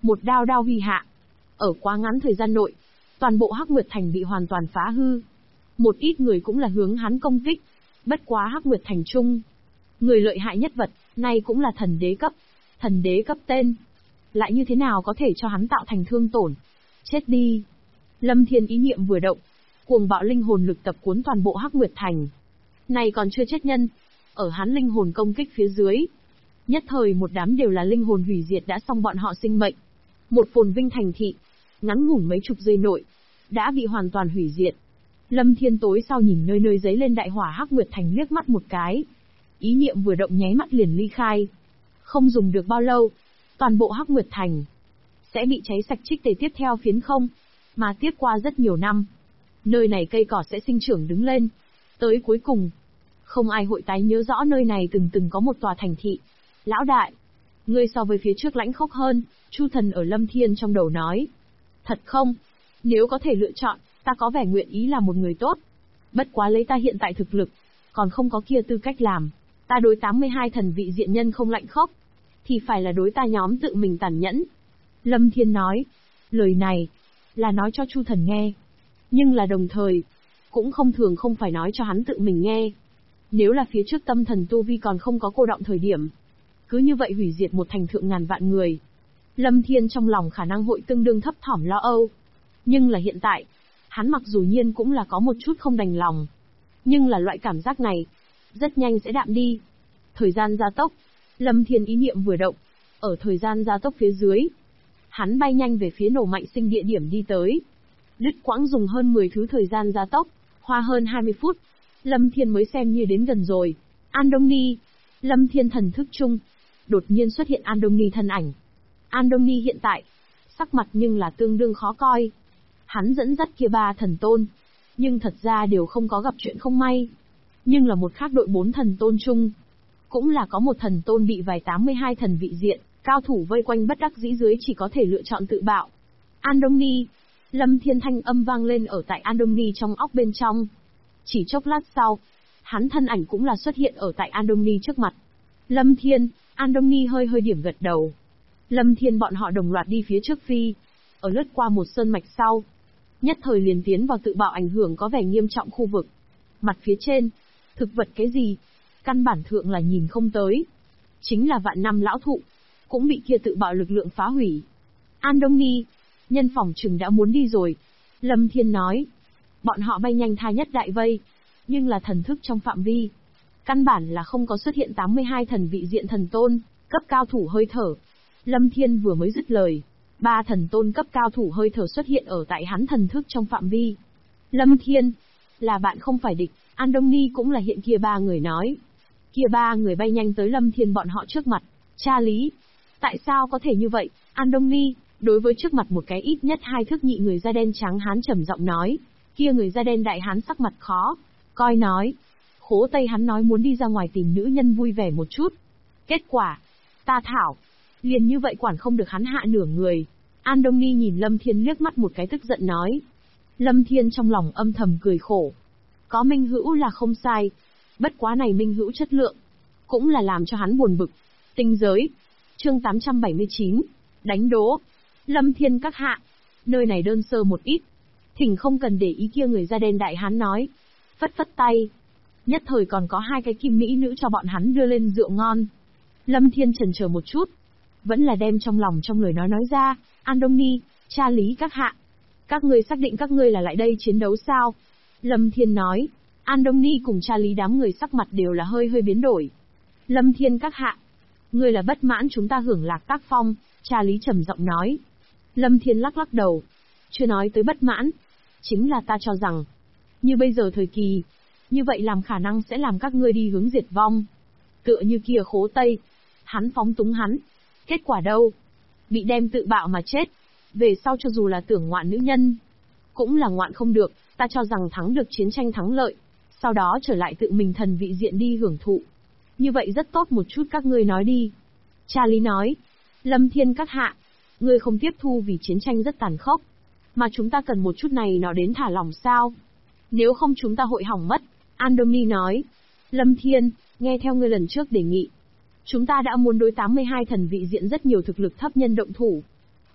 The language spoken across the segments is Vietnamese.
Một đao đao huy hạ. Ở quá ngắn thời gian nội, toàn bộ Hắc Nguyệt Thành bị hoàn toàn phá hư. Một ít người cũng là hướng hắn công kích. Bất quá Hắc Nguyệt Thành trung, người lợi hại nhất vật, nay cũng là thần đế cấp. Thần đế cấp tên. Lại như thế nào có thể cho hắn tạo thành thương tổn? Chết đi. Lâm Thiên ý niệm vừa động, cuồng bạo linh hồn lực tập cuốn toàn bộ Hắc Nguyệt Thành. Này còn chưa chết nhân, ở hắn linh hồn công kích phía dưới, nhất thời một đám đều là linh hồn hủy diệt đã xong bọn họ sinh mệnh. Một phồn vinh thành thị, ngắn ngủn mấy chục giây nội, đã bị hoàn toàn hủy diệt. Lâm Thiên tối sau nhìn nơi nơi giấy lên đại hỏa Hắc Nguyệt Thành liếc mắt một cái. Ý niệm vừa động nháy mắt liền ly khai. Không dùng được bao lâu, toàn bộ Hắc Nguyệt Thành sẽ bị cháy sạch trích tề tiếp theo phiến không. Mà tiếp qua rất nhiều năm, nơi này cây cỏ sẽ sinh trưởng đứng lên. Tới cuối cùng, không ai hội tái nhớ rõ nơi này từng có một tòa thành thị. Lão đại, ngươi so với phía trước lãnh khốc hơn, Chu Thần ở Lâm Thiên trong đầu nói. Thật không? Nếu có thể lựa chọn, ta có vẻ nguyện ý là một người tốt. Bất quá lấy ta hiện tại thực lực, còn không có kia tư cách làm. Ta đối 82 thần vị diện nhân không lạnh khốc, thì phải là đối ta nhóm tự mình tàn nhẫn. Lâm Thiên nói, lời này, là nói cho Chu Thần nghe. Nhưng là đồng thời, cũng không phải nói cho hắn tự mình nghe. Nếu là phía trước tâm thần tu vi còn không có cô động thời điểm, cứ như vậy hủy diệt một thành thượng ngàn vạn người, Lâm Thiên trong lòng khả năng hội tương đương thấp thỏm lo âu. Nhưng là hiện tại, hắn mặc dù nhiên cũng là có một chút không đành lòng. Nhưng là loại cảm giác này, rất nhanh sẽ đạm đi. Thời gian gia tốc, Lâm Thiên ý niệm vừa động, ở thời gian gia tốc phía dưới, hắn bay nhanh về phía nổ mạnh sinh địa điểm đi tới. Đứt quãng dùng hơn 10 thứ thời gian gia tốc, hoa hơn 20 phút, Lâm Thiên mới xem như đến gần rồi. Andoni, Lâm Thiên thần thức chung, đột nhiên xuất hiện Andoni thân ảnh. Andoni hiện tại, sắc mặt nhưng là tương đương khó coi. Hắn dẫn dắt kia 3 thần tôn, nhưng thật ra đều không có gặp chuyện không may. Nhưng là một khác đội 4 thần tôn chung, cũng là có một thần tôn bị vài 82 thần vị diện, cao thủ vây quanh bất đắc dĩ dưới chỉ có thể lựa chọn tự bạo. Andoni, Lâm Thiên thanh âm vang lên ở tại Andoni trong óc bên trong. Chỉ chốc lát sau, hắn thân ảnh cũng là xuất hiện ở tại Andoni trước mặt. Lâm Thiên, Andoni hơi điểm gật đầu. Lâm Thiên bọn họ đồng loạt đi phía trước phi, ở lướt qua một sơn mạch sau. Nhất thời liền tiến vào tự bạo ảnh hưởng có vẻ nghiêm trọng khu vực. Mặt phía trên, thực vật cái gì, căn bản thượng là nhìn không tới. Chính là vạn năm lão thụ, cũng bị kia tự bạo lực lượng phá hủy. Andoni, nhân phòng trừng đã muốn đi rồi. Lâm Thiên nói, bọn họ bay nhanh tha nhất đại vây, nhưng là thần thức trong phạm vi. Căn bản là không có xuất hiện 82 thần vị diện thần tôn, cấp cao thủ hơi thở. Lâm Thiên vừa mới dứt lời, 3 thần tôn cấp cao thủ hơi thở xuất hiện ở tại hắn thần thức trong phạm vi. Lâm Thiên, là bạn không phải địch, Andoni cũng là hiện kia 3 người nói. Kia 3 người bay nhanh tới Lâm Thiên bọn họ trước mặt. Cha lý, tại sao có thể như vậy, Andoni, đối với trước mặt một cái ít nhất 2 thước nhị người da đen trắng hán trầm giọng nói. Kia người da đen đại hán sắc mặt khó coi nói. Khố Tây hắn nói muốn đi ra ngoài tìm nữ nhân vui vẻ một chút. Kết quả, ta thảo, liền như vậy quản không được hắn hạ nửa người. Andoni nhìn Lâm Thiên liếc mắt một cái tức giận nói. Lâm Thiên trong lòng âm thầm cười khổ. Có minh hữu là không sai. Bất quá này minh hữu chất lượng, cũng là làm cho hắn buồn bực. Tinh giới, chương 879, đánh đố. Lâm Thiên các hạ, nơi này đơn sơ một ít. Thỉnh không cần để ý kia người da đen đại hán nói. Phất phất tay. Nhất thời còn có 2 cái kim mỹ nữ cho bọn hắn đưa lên rượu ngon. Lâm Thiên chần chờ một chút, vẫn là đem trong lòng trong lời nói ra. Andoni, cha lý các hạ, các ngươi xác định các ngươi là lại đây chiến đấu sao? Lâm Thiên nói. Andoni cùng cha lý đám người sắc mặt đều là hơi biến đổi. Lâm Thiên các hạ, ngươi là bất mãn chúng ta hưởng lạc tác phong, cha lý trầm giọng nói. Lâm Thiên lắc đầu. Chưa nói tới bất mãn, chính là ta cho rằng, như bây giờ thời kỳ, như vậy làm khả năng sẽ làm các ngươi đi hướng diệt vong. Tựa như kia Khố Tây, hắn phóng túng hắn, kết quả đâu? Bị đem tự bạo mà chết. Về sau cho dù là tưởng ngoạn nữ nhân, cũng là ngoạn không được. Ta cho rằng thắng được chiến tranh thắng lợi, sau đó trở lại tự mình thần vị diện đi hưởng thụ. Như vậy rất tốt một chút, các ngươi nói đi. Cha lý nói. Lâm Thiên các hạ, ngươi không tiếp thu vì chiến tranh rất tàn khốc, mà chúng ta cần một chút này nó đến thả lỏng sao? Nếu không chúng ta hội hỏng mất. Andoni nói. Lâm Thiên, nghe theo ngươi lần trước đề nghị, chúng ta đã muốn đối 82 thần vị diện rất nhiều thực lực thấp nhân động thủ.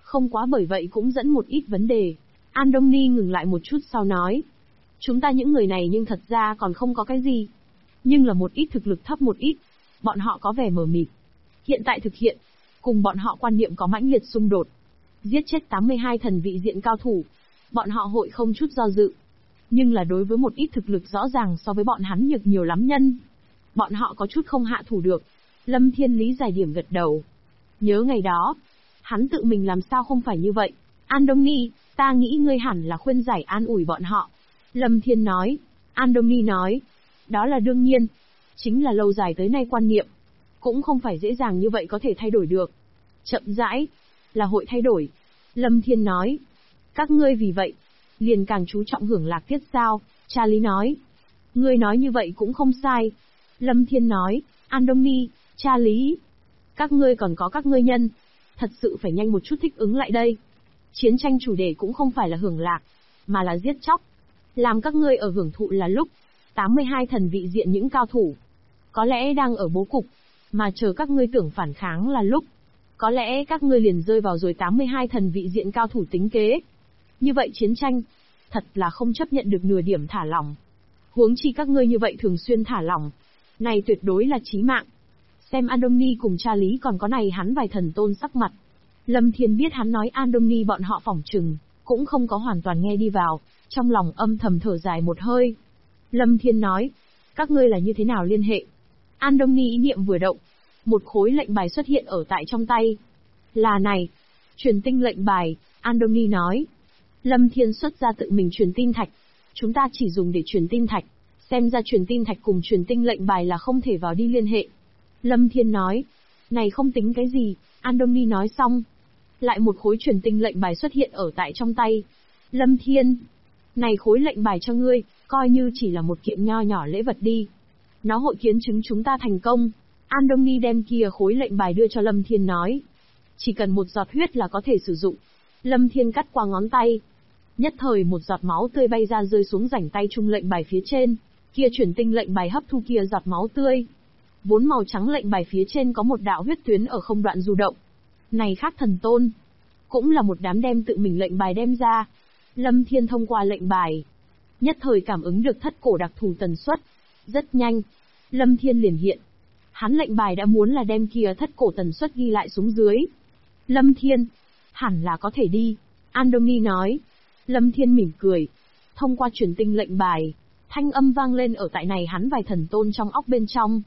Không quá bởi vậy cũng dẫn một ít vấn đề. Andoni ngừng lại một chút sau nói. Chúng ta những người này nhưng thật ra còn không có cái gì. Nhưng là một ít thực lực thấp một ít. Bọn họ có vẻ mờ mịt. Hiện tại thực hiện. Cùng bọn họ quan niệm có mãnh liệt xung đột. Giết chết 82 thần vị diện cao thủ. Bọn họ hội không chút do dự. Nhưng là đối với một ít thực lực rõ ràng so với bọn hắn nhược nhiều lắm nhân. Bọn họ có chút không hạ thủ được. Lâm Thiên lý giải điểm gật đầu. Nhớ ngày đó. Hắn tự mình làm sao không phải như vậy. Andoni, ta nghĩ ngươi hẳn là khuyên giải an ủi bọn họ. Lâm Thiên nói. Andoni nói. Đó là đương nhiên. Chính là lâu dài tới nay quan niệm. Cũng không phải dễ dàng như vậy có thể thay đổi được. Chậm rãi. Là hội thay đổi. Lâm Thiên nói. Các ngươi vì vậy. Liền càng chú trọng hưởng lạc tiết sao. Charlie nói. Ngươi nói như vậy cũng không sai. Lâm Thiên nói. Andoni, Charlie. Các ngươi còn có các ngươi nhân. Thật sự phải nhanh một chút thích ứng lại đây. Chiến tranh chủ đề cũng không phải là hưởng lạc. Mà là giết chóc. Làm các ngươi ở hưởng thụ là lúc. 82 thần vị diện những cao thủ. Có lẽ đang ở bố cục. Mà chờ các ngươi tưởng phản kháng là lúc. Có lẽ các ngươi liền rơi vào rồi 82 thần vị diện cao thủ tính kế. Như vậy chiến tranh. Thật là không chấp nhận được nửa điểm thả lỏng. Huống chi các ngươi như vậy thường xuyên thả lỏng. Này tuyệt đối là chí mạng. Xem Andoni cùng Charlie còn có này hắn vài thần tôn sắc mặt. Lâm Thiên biết hắn nói Andoni bọn họ phỏng chừng. Cũng không có hoàn toàn nghe đi vào. Trong lòng âm thầm thở dài một hơi. Lâm Thiên nói. Các ngươi là như thế nào liên hệ? Andoni ý niệm vừa động. Một khối lệnh bài xuất hiện ở tại trong tay. Là này. Truyền tinh lệnh bài, Andoni nói. Lâm Thiên xuất ra tự mình truyền tin thạch. Chúng ta chỉ dùng để truyền tin thạch. Xem ra truyền tin thạch cùng truyền tinh lệnh bài là không thể vào đi liên hệ. Lâm Thiên nói. Này không tính cái gì, Andoni nói xong. Lại một khối truyền tinh lệnh bài xuất hiện ở tại trong tay. Lâm Thiên. Này khối lệnh bài cho ngươi, coi như chỉ là một kiện nho nhỏ lễ vật đi. Nó hội kiến chứng chúng ta thành công. Andoni đem kia khối lệnh bài đưa cho Lâm Thiên nói. Chỉ cần một giọt huyết là có thể sử dụng. Lâm Thiên cắt qua ngón tay. Nhất thời một giọt máu tươi bay ra rơi xuống rảnh tay trung lệnh bài phía trên. Kia truyền tinh lệnh bài hấp thu kia giọt máu tươi. Vốn màu trắng lệnh bài phía trên có một đạo huyết tuyến ở không đoạn du động. Này khác thần tôn. Cũng là một đám đem tự mình lệnh bài đem ra. Lâm Thiên thông qua lệnh bài. Nhất thời cảm ứng được thất cổ đặc thù tần suất. Rất nhanh. Lâm Thiên liền hiện. Hắn lệnh bài đã muốn là đem kia thất cổ tần suất ghi lại xuống dưới. Lâm Thiên. Hẳn là có thể đi. Andoni nói. Lâm Thiên mỉm cười. Thông qua truyền tinh lệnh bài. Thanh âm vang lên ở tại này hắn vài thần tôn trong óc bên trong.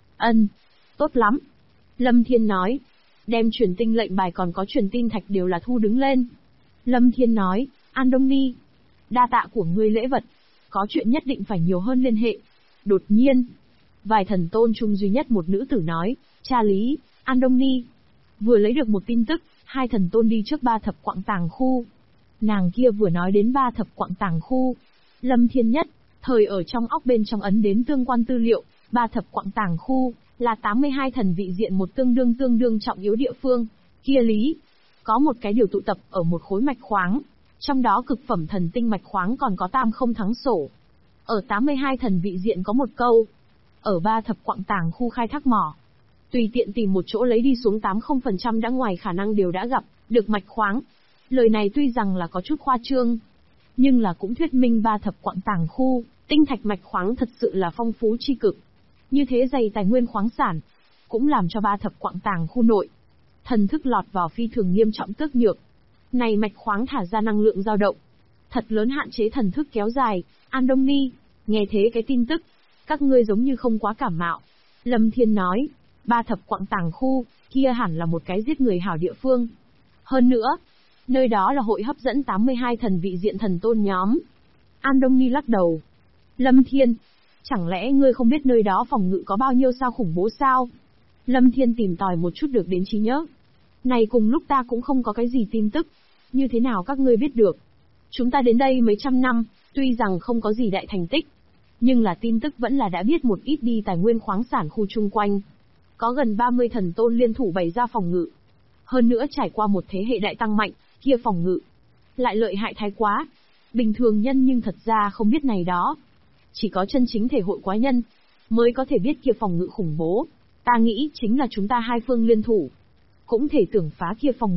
Tốt lắm. Lâm Thiên nói. Đem truyền tinh lệnh bài còn có truyền tin thạch đều là thu đứng lên. Lâm Thiên nói. Andoni. Đa tạ của ngươi lễ vật. Có chuyện nhất định phải nhiều hơn liên hệ. Đột nhiên. Vài thần tôn chung duy nhất một nữ tử nói. Charlie, Andoni. Vừa lấy được một tin tức, hai thần tôn đi trước ba thập quặng tàng khu. Nàng kia vừa nói đến ba thập quặng tàng khu. Lâm Thiên nhất, thời ở trong óc bên trong ấn đến tương quan tư liệu, ba thập quặng tàng khu, là 82 thần vị diện một tương đương trọng yếu địa phương. Kia lý, có một cái điều tụ tập ở một khối mạch khoáng. Trong đó cực phẩm thần tinh mạch khoáng còn có tam không thắng sổ. Ở 82 thần vị diện có một câu. Ở ba thập quặng tàng khu khai thác mỏ. Tùy tiện tìm một chỗ lấy đi xuống 80% đã ngoài khả năng đều đã gặp, được mạch khoáng. Lời này tuy rằng là có chút khoa trương. Nhưng là cũng thuyết minh ba thập quặng tàng khu, tinh thạch mạch khoáng thật sự là phong phú chi cực. Như thế dày tài nguyên khoáng sản. Cũng làm cho ba thập quặng tàng khu nội. Thần thức lọt vào phi thường nghiêm trọng tước nhược. Này mạch khoáng thả ra năng lượng dao động. Thật lớn hạn chế thần thức kéo dài. Andoni, nghe thế cái tin tức. Các ngươi giống như không quá cảm mạo. Lâm Thiên nói. Ba thập quặng tàng khu, kia hẳn là một cái giết người hảo địa phương. Hơn nữa, nơi đó là hội hấp dẫn 82 thần vị diện thần tôn nhóm. Andoni lắc đầu. Lâm Thiên, chẳng lẽ ngươi không biết nơi đó phòng ngự có bao nhiêu sao khủng bố sao? Lâm Thiên tìm tòi một chút được đến trí nhớ. Này cùng lúc ta cũng không có cái gì tin tức. Như thế nào các ngươi biết được? Chúng ta đến đây mấy trăm năm, tuy rằng không có gì đại thành tích. Nhưng là tin tức vẫn là đã biết một ít đi tài nguyên khoáng sản khu chung quanh. Có gần 30 thần tôn liên thủ bày ra phòng ngự. Hơn nữa trải qua một thế hệ đại tăng mạnh, kia phòng ngự. Lại lợi hại thái quá. Bình thường nhân nhưng thật ra không biết này đó. Chỉ có chân chính thể hội quá nhân, mới có thể biết kia phòng ngự khủng bố. Ta nghĩ chính là chúng ta hai phương liên thủ. Cũng thể tưởng phá kia phòng ngự.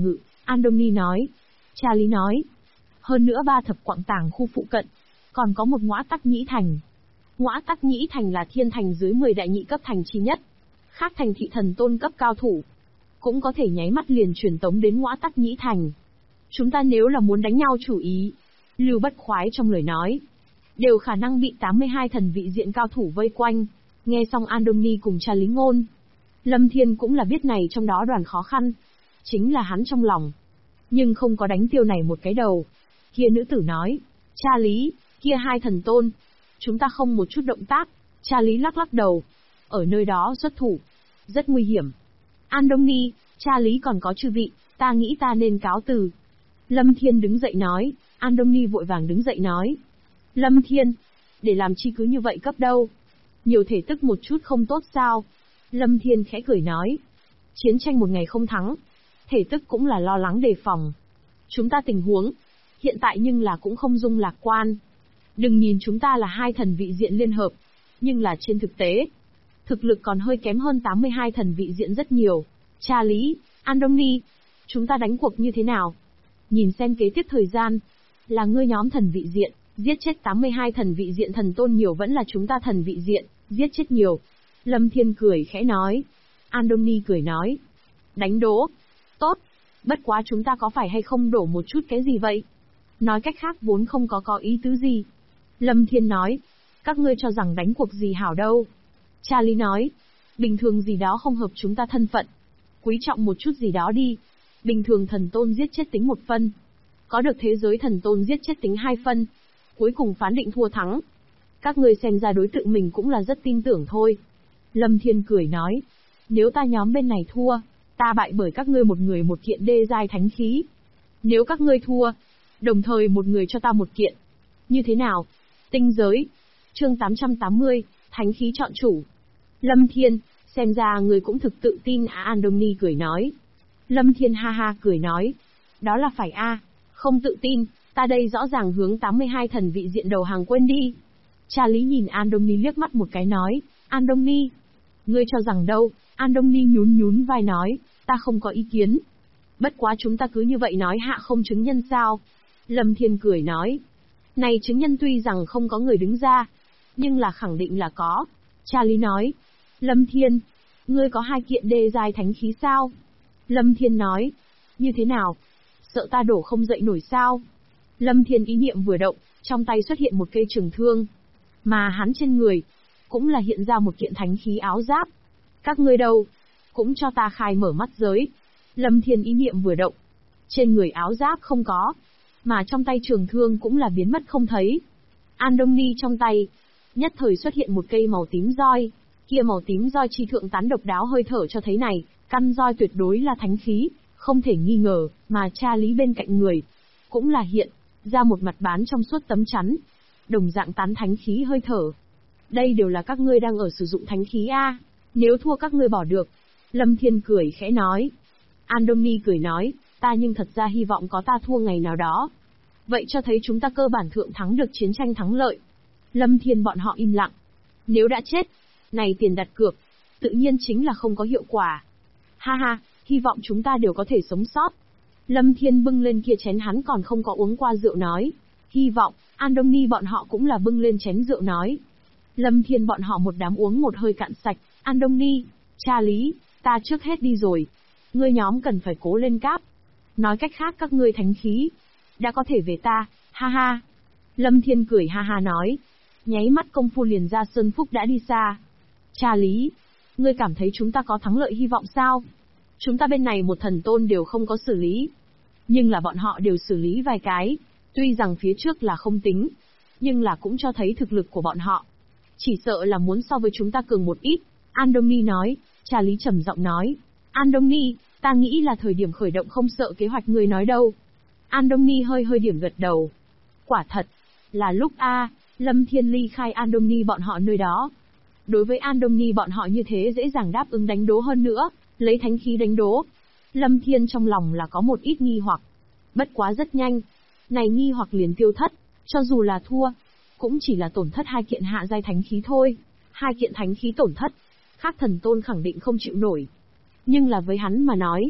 Andoni nói. Cha Lý nói. Hơn nữa 3 thập quặng tàng khu phụ cận, còn có một ngõa tắc nhĩ thành. Ngõa tắc nhĩ thành là thiên thành dưới 10 đại nhị cấp thành chi nhất. Khác thành thị thần tôn cấp cao thủ, cũng có thể nháy mắt liền truyền tống đến ngõa tắc nhĩ thành. Chúng ta nếu là muốn đánh nhau chủ ý, Lưu Bất Khoái trong lời nói, đều khả năng bị 82 thần vị diện cao thủ vây quanh. Nghe xong Andoni cùng cha Lý ngôn, Lâm Thiên cũng là biết này trong đó đoàn khó khăn, chính là hắn trong lòng. Nhưng không có đánh tiêu này một cái đầu. Kia nữ tử nói, cha Lý, kia 2 thần tôn, chúng ta không một chút động tác. Cha Lý lắc lắc đầu, ở nơi đó xuất thủ, rất nguy hiểm. Andoni, cha Lý còn có chư vị, ta nghĩ ta nên cáo từ. Lâm Thiên đứng dậy nói. Andoni vội vàng đứng dậy nói, Lâm Thiên, để làm chi cứ như vậy cấp đâu? Nhiều thể tức một chút không tốt sao? Lâm Thiên khẽ cười nói, chiến tranh một ngày không thắng, thể tức cũng là lo lắng đề phòng. Chúng ta tình huống hiện tại nhưng là cũng không dung lạc quan. Đừng nhìn chúng ta là 2 thần vị diện liên hợp, nhưng là trên thực tế, thực lực còn hơi kém hơn 82 thần vị diện rất nhiều. Cha Lý, Andoni, chúng ta đánh cuộc như thế nào? Nhìn xem kế tiếp thời gian, là ngươi nhóm thần vị diện, giết chết 82 thần vị diện thần tôn nhiều vẫn là chúng ta thần vị diện, giết chết nhiều. Lâm Thiên cười khẽ nói. Andoni cười nói, đánh đố. Tốt, bất quá chúng ta có phải hay không đổ một chút cái gì vậy? Nói cách khác vốn không có ý tứ gì. Lâm Thiên nói, các ngươi cho rằng đánh cuộc gì hảo đâu. Cha Lý nói, bình thường gì đó không hợp chúng ta thân phận. Quý trọng một chút gì đó đi. Bình thường thần tôn giết chết tính 1 phân. Có được thế giới thần tôn giết chết tính 2 phân. Cuối cùng phán định thua thắng. Các ngươi xem ra đối tượng mình cũng là rất tin tưởng thôi. Lâm Thiên cười nói, nếu ta nhóm bên này thua, ta bại bởi các ngươi một người một kiện đê giai thánh khí. Nếu các ngươi thua, đồng thời một người cho ta một kiện. Như thế nào? Tinh giới. Chương 880, thánh khí chọn chủ. Lâm Thiên, xem ra người cũng thực tự tin à? Andoni cười nói. Lâm Thiên ha ha cười nói, đó là phải a, không tự tin, ta đây rõ ràng hướng 82 thần vị diện đầu hàng quên đi. Cha Lý nhìn Andoni liếc mắt một cái nói, Andoni, ngươi cho rằng đâu? Andoni nhún vai nói, ta không có ý kiến. Bất quá chúng ta cứ như vậy nói hạ không chứng nhân sao? Lâm Thiên cười nói, này chứng nhân tuy rằng không có người đứng ra, nhưng là khẳng định là có. Cha Lý nói, Lâm Thiên, ngươi có 2 kiện đê giai thánh khí sao? Lâm Thiên nói, như thế nào? Sợ ta đổ không dậy nổi sao? Lâm Thiên ý niệm vừa động, trong tay xuất hiện một cây trường thương. Mà hắn trên người, cũng là hiện ra một kiện thánh khí áo giáp. Các ngươi đâu? Cũng cho ta khai mở mắt giới. Lâm Thiên ý niệm vừa động. Trên người áo giáp không có, mà trong tay trường thương cũng là biến mất không thấy. Andoni trong tay, nhất thời xuất hiện một cây màu tím roi. Kia màu tím roi chi thượng tán độc đáo hơi thở cho thấy này, căn roi tuyệt đối là thánh khí, không thể nghi ngờ, mà cha Lý bên cạnh người, cũng là hiện ra một mặt bán trong suốt tấm chắn, đồng dạng tán thánh khí hơi thở. Đây đều là các ngươi đang ở sử dụng thánh khí a, nếu thua các ngươi bỏ được. Lâm Thiên cười khẽ nói. Andoni cười nói, ta nhưng thật ra hy vọng có ta thua ngày nào đó. Vậy cho thấy chúng ta cơ bản thượng thắng được chiến tranh thắng lợi. Lâm Thiên bọn họ im lặng. Nếu đã chết, này tiền đặt cược, tự nhiên chính là không có hiệu quả. Ha ha, hy vọng chúng ta đều có thể sống sót. Lâm Thiên bưng lên kia chén hắn còn không có uống qua rượu nói. Hy vọng, Andoni bọn họ cũng là bưng lên chén rượu nói. Lâm Thiên bọn họ một đám uống một hơi cạn sạch. Andoni, cha Lý, ta trước hết đi rồi. Ngươi nhóm cần phải cố lên cáp. Nói cách khác các ngươi thánh khí đã có thể về ta, ha ha. Lâm Thiên cười ha ha nói. Nháy mắt công phu liền ra Sơn Phúc đã đi xa. Cha Lý, ngươi cảm thấy chúng ta có thắng lợi hy vọng sao? Chúng ta bên này một thần tôn đều không có xử lý. Nhưng là bọn họ đều xử lý vài cái. Tuy rằng phía trước là không tính, nhưng là cũng cho thấy thực lực của bọn họ. Chỉ sợ là muốn so với chúng ta cường một ít. Andoni nói. Cha Lý trầm giọng nói. Andoni, ta nghĩ là thời điểm khởi động không sợ kế hoạch ngươi nói đâu. Andoni hơi điểm gật đầu. Quả thật, là lúc a. Lâm Thiên ly khai Andoni bọn họ nơi đó. Đối với Andoni bọn họ như thế dễ dàng đáp ứng đánh đố hơn nữa, lấy thánh khí đánh đố. Lâm Thiên trong lòng là có một ít nghi hoặc. Bất quá rất nhanh, này nghi hoặc liền tiêu thất, cho dù là thua, cũng chỉ là tổn thất 2 kiện hạ giai thánh khí thôi. 2 kiện thánh khí tổn thất, khác thần tôn khẳng định không chịu nổi. Nhưng là với hắn mà nói,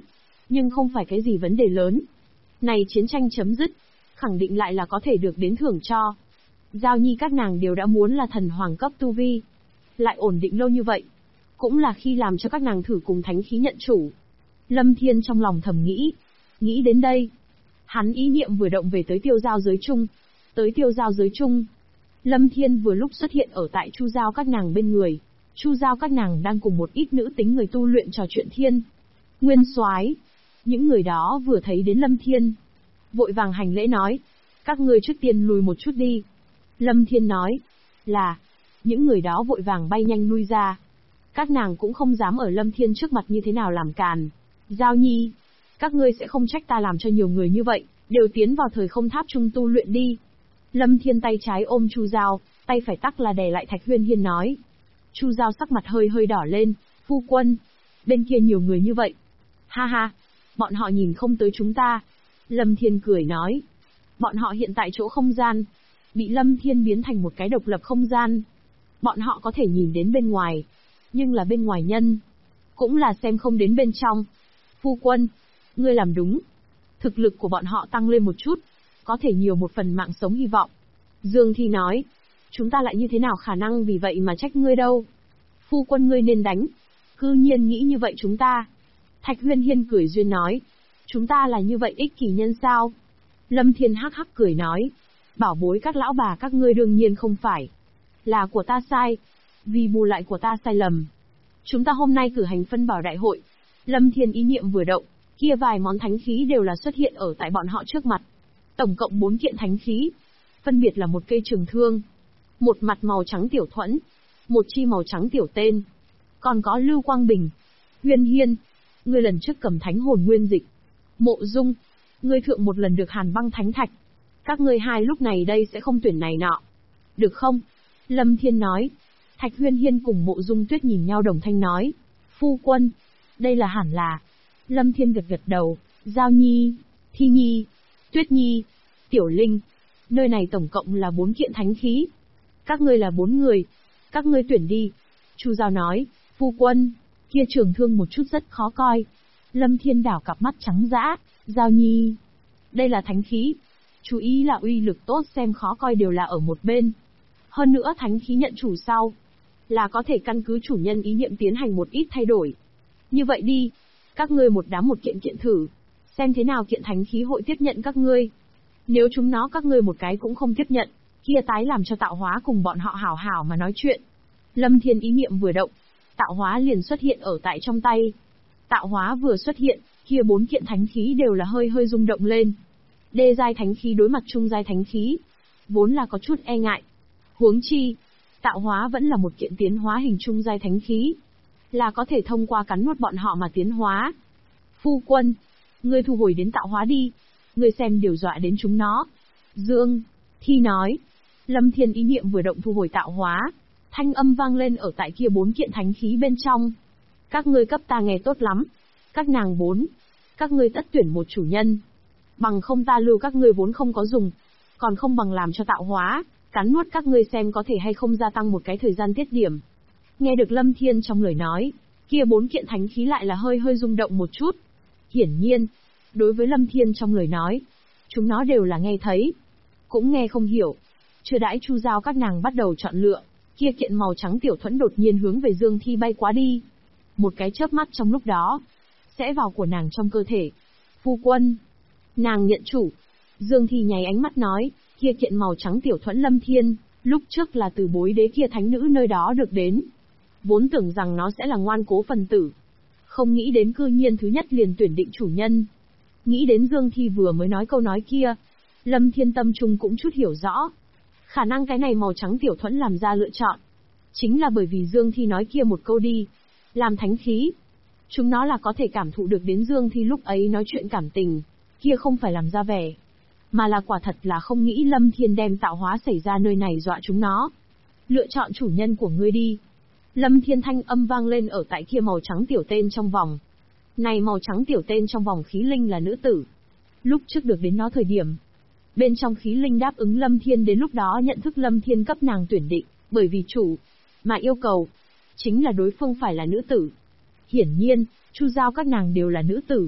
nhưng không phải cái gì vấn đề lớn. Này chiến tranh chấm dứt, khẳng định lại là có thể được đến thưởng cho. Giao Nhi các nàng đều đã muốn là thần hoàng cấp tu vi, lại ổn định lâu như vậy, cũng là khi làm cho các nàng thử cùng thánh khí nhận chủ. Lâm Thiên trong lòng thầm nghĩ. Nghĩ đến đây, hắn ý niệm vừa động về tới tiêu giao giới chung. Tới tiêu giao giới chung, Lâm Thiên vừa lúc xuất hiện ở tại Chu Giao các nàng bên người. Chu Giao các nàng đang cùng một ít nữ tính người tu luyện trò chuyện thiên. Nguyên soái, những người đó vừa thấy đến Lâm Thiên, vội vàng hành lễ nói, các ngươi trước tiên lùi một chút đi. Lâm Thiên nói, là, những người đó vội vàng bay nhanh lui ra. Các nàng cũng không dám ở Lâm Thiên trước mặt như thế nào làm càn. Giao Nhi, các ngươi sẽ không trách ta làm cho nhiều người như vậy, đều tiến vào thời không tháp trung tu luyện đi. Lâm Thiên tay trái ôm Chu Giao, tay phải tắc là đè lại Thạch Huyên Hiên nói. Chu Giao sắc mặt hơi hơi đỏ lên, phu quân, bên kia nhiều người như vậy. Ha ha, bọn họ nhìn không tới chúng ta. Lâm Thiên cười nói. Bọn họ hiện tại chỗ không gian, bị Lâm Thiên biến thành một cái độc lập không gian. Bọn họ có thể nhìn đến bên ngoài, nhưng là bên ngoài nhân, cũng là xem không đến bên trong. Phu quân, ngươi làm đúng. Thực lực của bọn họ tăng lên một chút, có thể nhiều một phần mạng sống hy vọng. Dương Thi nói, chúng ta lại như thế nào khả năng vì vậy mà trách ngươi đâu. Phu quân ngươi nên đánh. Cư nhiên nghĩ như vậy chúng ta. Thạch Huyên Hiên cười duyên nói, chúng ta là như vậy ích kỷ nhân sao? Lâm Thiên hắc hắc cười nói, bảo bối các lão bà các ngươi đương nhiên không phải. Là của ta sai, vì bù lại của ta sai lầm. Chúng ta hôm nay cử hành phân bảo đại hội. Lâm Thiên ý niệm vừa động, kia vài món thánh khí đều là xuất hiện ở tại bọn họ trước mặt. Tổng cộng 4 kiện thánh khí, phân biệt là một cây trường thương, một mặt màu trắng tiểu thuẫn, một chi màu trắng tiểu tên, còn có lưu quang bình. Huyên Hiên, ngươi lần trước cầm thánh hồn nguyên dịch. Mộ Dung, ngươi thượng một lần được hàn băng thánh thạch. Các ngươi hai lúc này đây sẽ không tuyển này nọ, được không? Lâm Thiên nói. Thạch Huyên Hiên cùng Mộ Dung Tuyết nhìn nhau đồng thanh nói, phu quân, đây là hẳn là. Lâm Thiên gật gật đầu, Giao Nhi, Thi Nhi, Tuyết Nhi, Tiểu Linh, nơi này tổng cộng là 4 kiện thánh khí. Các ngươi là 4 người, các ngươi tuyển đi. Chu Giao nói, phu quân, kia trường thương một chút rất khó coi. Lâm Thiên đảo cặp mắt trắng dã, Giao Nhi, đây là thánh khí. Chú ý là uy lực tốt xem khó coi đều là ở một bên. Hơn nữa thánh khí nhận chủ sau, là có thể căn cứ chủ nhân ý niệm tiến hành một ít thay đổi. Như vậy đi, các ngươi một đám một kiện kiện thử, xem thế nào kiện thánh khí hội tiếp nhận các ngươi. Nếu chúng nó các ngươi một cái cũng không tiếp nhận, kia tái làm cho tạo hóa cùng bọn họ hảo hảo mà nói chuyện. Lâm Thiên ý niệm vừa động, tạo hóa liền xuất hiện ở tại trong tay. Tạo hóa vừa xuất hiện, kia 4 kiện thánh khí đều là hơi hơi rung động lên. Đê giai thánh khí đối mặt trung giai thánh khí, vốn là có chút e ngại. Huống chi, tạo hóa vẫn là một kiện tiến hóa hình trung giai thánh khí, là có thể thông qua cắn nuốt bọn họ mà tiến hóa. Phu quân, ngươi thu hồi đến tạo hóa đi, ngươi xem điều dọa đến chúng nó. Dương Thi nói. Lâm Thiên ý niệm vừa động thu hồi tạo hóa, thanh âm vang lên ở tại kia 4 kiện thánh khí bên trong. Các ngươi cấp ta nghe tốt lắm, các nàng 4, các ngươi tất tuyển một chủ nhân. Bằng không ta lưu các ngươi vốn không có dùng, còn không bằng làm cho tạo hóa cắn nuốt các ngươi xem có thể hay không gia tăng một cái thời gian tiết điểm. Nghe được Lâm Thiên trong lời nói, kia 4 kiện thánh khí lại là hơi hơi rung động một chút. Hiển nhiên, đối với Lâm Thiên trong lời nói, chúng nó đều là nghe thấy, cũng nghe không hiểu. Chưa đãi Chu Giao các nàng bắt đầu chọn lựa, kia kiện màu trắng tiểu thuẫn đột nhiên hướng về Dương Thi bay quá đi. Một cái chớp mắt trong lúc đó, sẽ vào của nàng trong cơ thể. Phu quân, nàng nhận chủ. Dương Thi nháy ánh mắt nói, kia kiện màu trắng tiểu thuẫn Lâm Thiên, lúc trước là từ bối đế kia thánh nữ nơi đó được đến. Vốn tưởng rằng nó sẽ là ngoan cố phần tử, không nghĩ đến cư nhiên thứ nhất liền tuyển định chủ nhân. Nghĩ đến Dương Thi vừa mới nói câu nói kia, Lâm Thiên tâm trung cũng chút hiểu rõ. Khả năng cái này màu trắng tiểu thuẫn làm ra lựa chọn, chính là bởi vì Dương Thi nói kia một câu đi, làm thánh khí. Chúng nó là có thể cảm thụ được đến Dương Thi lúc ấy nói chuyện cảm tình, kia không phải làm ra vẻ, mà là quả thật là không nghĩ Lâm Thiên đem tạo hóa xảy ra nơi này dọa chúng nó. Lựa chọn chủ nhân của ngươi đi. Lâm Thiên thanh âm vang lên ở tại kia màu trắng tiểu tên trong vòng. Này màu trắng tiểu tên trong vòng khí linh là nữ tử. Lúc trước được đến nó thời điểm, bên trong khí linh đáp ứng Lâm Thiên đến lúc đó nhận thức Lâm Thiên cấp nàng tuyển định, bởi vì chủ mà yêu cầu chính là đối phương phải là nữ tử. Hiển nhiên, Chu Giao các nàng đều là nữ tử.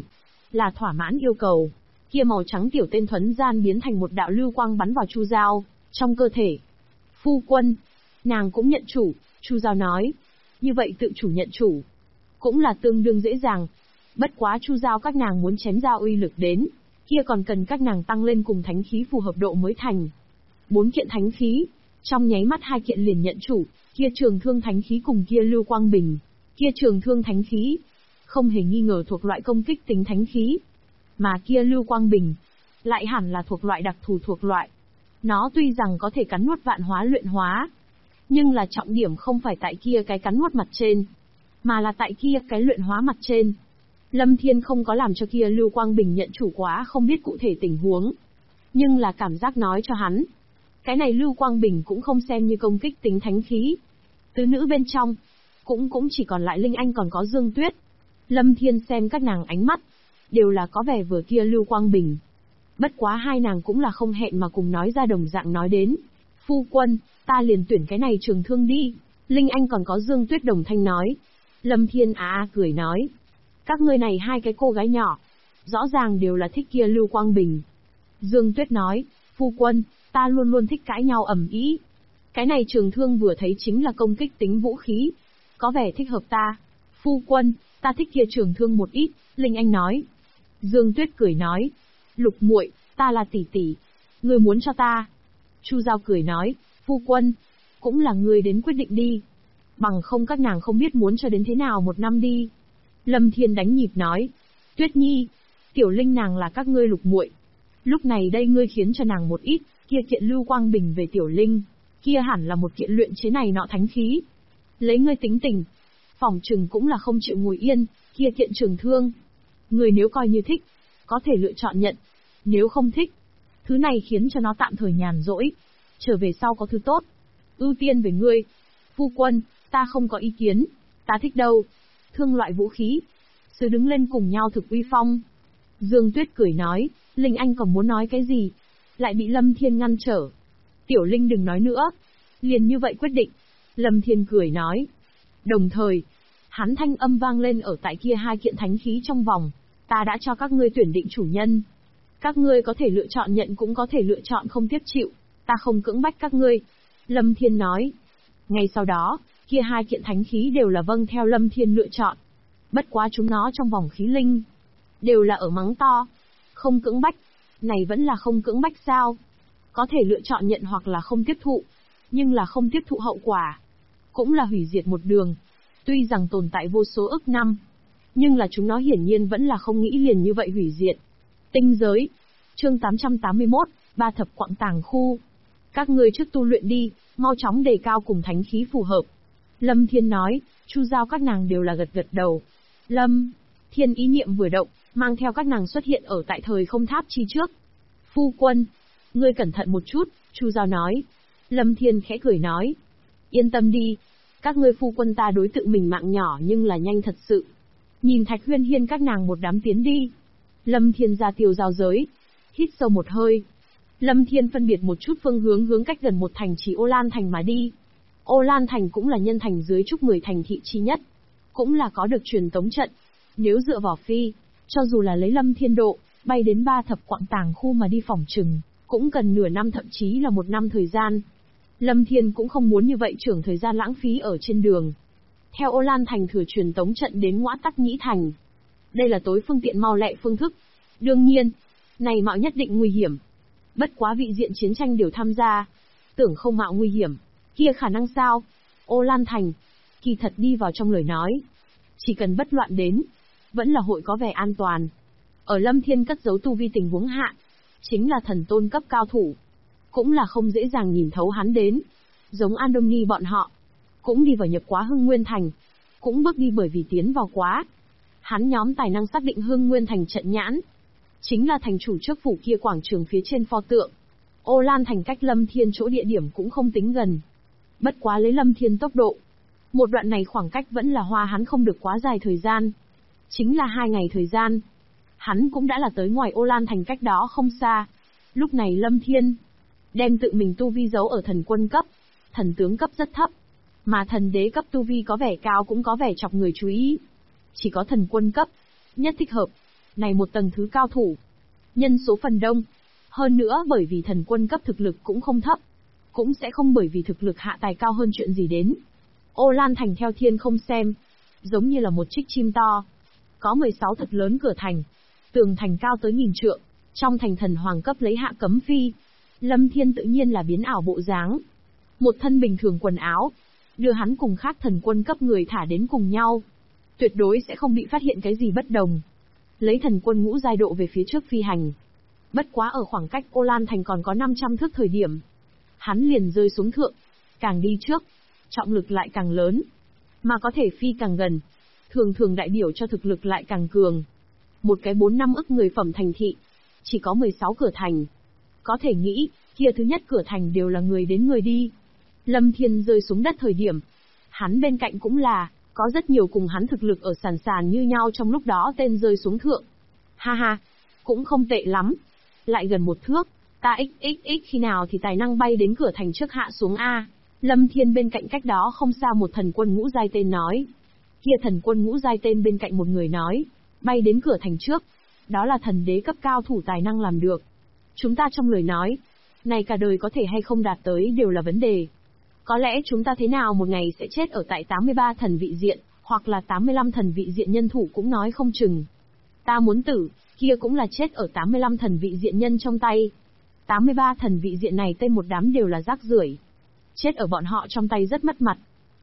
là thỏa mãn yêu cầu. Kia màu trắng tiểu tên thuấn gian biến thành một đạo lưu quang bắn vào Chu Giao, trong cơ thể. Phu quân, nàng cũng nhận chủ, Chu Giao nói. Như vậy tự chủ nhận chủ, cũng là tương đương dễ dàng. Bất quá Chu Giao các nàng muốn chém ra uy lực đến, kia còn cần các nàng tăng lên cùng thánh khí phù hợp độ mới thành. 4 kiện thánh khí, trong nháy mắt 2 kiện liền nhận chủ, kia trường thương thánh khí cùng kia lưu quang bình. Kia trường thương thánh khí, không hề nghi ngờ thuộc loại công kích tính thánh khí. Mà kia lưu quang bình, lại hẳn là thuộc loại đặc thù thuộc loại. Nó tuy rằng có thể cắn nuốt vạn hóa luyện hóa, nhưng là trọng điểm không phải tại kia cái cắn nuốt mặt trên, mà là tại kia cái luyện hóa mặt trên. Lâm Thiên không có làm cho kia lưu quang bình nhận chủ quá không biết cụ thể tình huống, nhưng là cảm giác nói cho hắn. Cái này lưu quang bình cũng không xem như công kích tính thánh khí. Tứ nữ bên trong, cũng chỉ còn lại Linh Anh còn có Dương Tuyết. Lâm Thiên xem các nàng ánh mắt, đều là có vẻ vừa kia lưu quang bình. Bất quá hai nàng cũng là không hẹn mà cùng nói ra đồng dạng nói đến. Phu quân, ta liền tuyển cái này trường thương đi. Linh Anh còn có Dương Tuyết đồng thanh nói. Lâm Thiên cười nói. Các ngươi này hai cái cô gái nhỏ, rõ ràng đều là thích kia lưu quang bình. Dương Tuyết nói, phu quân, ta luôn luôn thích cãi nhau ầm ĩ. Cái này trường thương vừa thấy chính là công kích tính vũ khí, có vẻ thích hợp ta. Phu quân, ta thích kia trường thương một ít, Linh Anh nói. Dương Tuyết cười nói, Lục muội, ta là tỷ tỷ, ngươi muốn cho ta. Chu Giao cười nói, phu quân, cũng là ngươi đến quyết định đi. Bằng không các nàng không biết muốn cho đến thế nào một năm đi. Lâm Thiên đánh nhịp nói, Tuyết Nhi, Tiểu Linh nàng là các ngươi Lục muội. Lúc này đây ngươi khiến cho nàng một ít, kia kiện lưu quang bình về Tiểu Linh, kia hẳn là một kiện luyện chế này nọ thánh khí. Lấy ngươi tính tình, phỏng chừng cũng là không chịu ngồi yên, kia kiện trường thương. Ngươi nếu coi như thích, có thể lựa chọn nhận. Nếu không thích, thứ này khiến cho nó tạm thời nhàn rỗi, trở về sau có thứ tốt. Ưu tiên về ngươi. Phu quân, ta không có ý kiến, ta thích đâu. Thương loại vũ khí, sư đứng lên cùng nhau thực uy phong. Dương Tuyết cười nói, Linh Anh còn muốn nói cái gì, lại bị Lâm Thiên ngăn trở. Tiểu Linh đừng nói nữa, liền như vậy quyết định. Lâm Thiên cười nói. Đồng thời, hắn thanh âm vang lên ở tại kia hai kiện thánh khí trong vòng. Ta đã cho các ngươi tuyển định chủ nhân. Các ngươi có thể lựa chọn nhận cũng có thể lựa chọn không tiếp chịu. Ta không cưỡng bách các ngươi. Lâm Thiên nói. Ngay sau đó, kia hai kiện thánh khí đều là vâng theo Lâm Thiên lựa chọn. Bất quá chúng nó trong vòng khí linh, đều là ở mắng to. Không cưỡng bách. Này vẫn là không cưỡng bách sao? Có thể lựa chọn nhận hoặc là không tiếp thụ. Nhưng là không tiếp thụ hậu quả, cũng là hủy diệt một đường. Tuy rằng tồn tại vô số ức năm, nhưng là chúng nó hiển nhiên vẫn là không nghĩ liền như vậy hủy diệt. Tinh giới. Chương 881, Ba thập quặng tàng khu. Các ngươi trước tu luyện đi, mau chóng đề cao cùng thánh khí phù hợp. Lâm Thiên nói, Chu Giao các nàng đều là gật gật đầu. Lâm Thiên ý niệm vừa động, mang theo các nàng xuất hiện ở tại thời không tháp chi trước. Phu quân, ngươi cẩn thận một chút, Chu Giao nói. Lâm Thiên khẽ cười nói. Yên tâm đi, các ngươi phu quân ta đối tự mình mạng nhỏ nhưng là nhanh thật sự. Nhìn Thạch Huyên Hiên các nàng một đám tiến đi. Lâm Thiên ra tiêu giao giới, hít sâu một hơi. Lâm Thiên phân biệt một chút phương hướng hướng cách gần một thành trì Ô Lan Thành mà đi. Ô Lan Thành cũng là nhân thành dưới trúc 10 thành thị chi nhất, cũng là có được truyền tống trận. Nếu dựa vào phi, cho dù là lấy Lâm Thiên độ, bay đến ba thập quặng tàng khu mà đi phỏng chừng, cũng cần nửa năm thậm chí là 1 năm thời gian. Lâm Thiên cũng không muốn như vậy trưởng thời gian lãng phí ở trên đường. Theo Ô Lan Thành thừa truyền tống trận đến Ngõa Tắc Nhĩ Thành. Đây là tối phương tiện mau lẹ phương thức. Đương nhiên, này mạo nhất định nguy hiểm. Bất quá vị diện chiến tranh đều tham gia. Tưởng không mạo nguy hiểm, kia khả năng sao? Ô Lan Thành, kỳ thật đi vào trong lời nói, chỉ cần bất loạn đến, vẫn là hội có vẻ an toàn. Ở Lâm Thiên cất giấu tu vi tình huống hạ, chính là thần tôn cấp cao thủ. Cũng là không dễ dàng nhìn thấu hắn đến. Giống An Đông Nhi bọn họ, cũng đi vào nhập quá Hưng Nguyên Thành, cũng bước đi bởi vì tiến vào quá. Hắn nhóm tài năng xác định Hưng Nguyên Thành trận nhãn, chính là thành chủ trước phủ kia quảng trường phía trên pho tượng. Ô Lan Thành cách Lâm Thiên chỗ địa điểm cũng không tính gần. Bất quá lấy Lâm Thiên tốc độ, một đoạn này khoảng cách vẫn là hoa hắn không được quá dài thời gian. Chính là 2 ngày thời gian, hắn cũng đã là tới ngoài Ô Lan Thành cách đó không xa. Lúc này Lâm Thiên đem tự mình tu vi giấu ở thần quân cấp, thần tướng cấp rất thấp, mà thần đế cấp tu vi có vẻ cao cũng có vẻ chọc người chú ý. Chỉ có thần quân cấp, nhất thích hợp. Này một tầng thứ cao thủ, nhân số phần đông. Hơn nữa bởi vì thần quân cấp thực lực cũng không thấp, cũng sẽ không bởi vì thực lực hạ tài cao hơn chuyện gì đến. Ô Lan Thành theo thiên không xem, giống như là một trích chim to. Có 16 thật lớn cửa thành, tường thành cao tới 1000 trượng, trong thành thần hoàng cấp lấy hạ cấm phi. Lâm Thiên tự nhiên là biến ảo bộ dáng. Một thân bình thường quần áo, đưa hắn cùng khác thần quân cấp người thả đến cùng nhau. Tuyệt đối sẽ không bị phát hiện cái gì bất đồng. Lấy thần quân ngũ giai độ về phía trước phi hành. Bất quá ở khoảng cách Ô Lan Thành còn có 500 thước thời điểm, hắn liền rơi xuống thượng. Càng đi trước, trọng lực lại càng lớn, mà có thể phi càng gần, thường thường đại biểu cho thực lực lại càng cường. Một cái 4-5 ức người phẩm thành thị, chỉ có 16 cửa thành. Có thể nghĩ, kia thứ nhất cửa thành đều là người đến người đi. Lâm Thiên rơi xuống đất thời điểm, hắn bên cạnh cũng là, có rất nhiều cùng hắn thực lực ở sàn sàn như nhau trong lúc đó tên rơi xuống thượng. Ha ha, cũng không tệ lắm. Lại gần một thước, ta xxx khi nào thì tài năng bay đến cửa thành trước hạ xuống A. Lâm Thiên bên cạnh cách đó không xa một thần quân ngũ giai tên nói. Kia thần quân ngũ giai tên bên cạnh một người nói, bay đến cửa thành trước, đó là thần đế cấp cao thủ tài năng làm được. Chúng ta trong lời nói, này cả đời có thể hay không đạt tới đều là vấn đề. Có lẽ chúng ta thế nào một ngày sẽ chết ở tại 83 thần vị diện, hoặc là 85 thần vị diện nhân thủ cũng nói không chừng. Ta muốn tử, kia cũng là chết ở 85 thần vị diện nhân trong tay. 83 thần vị diện này tên một đám đều là rác rưởi. Chết ở bọn họ trong tay rất mất mặt.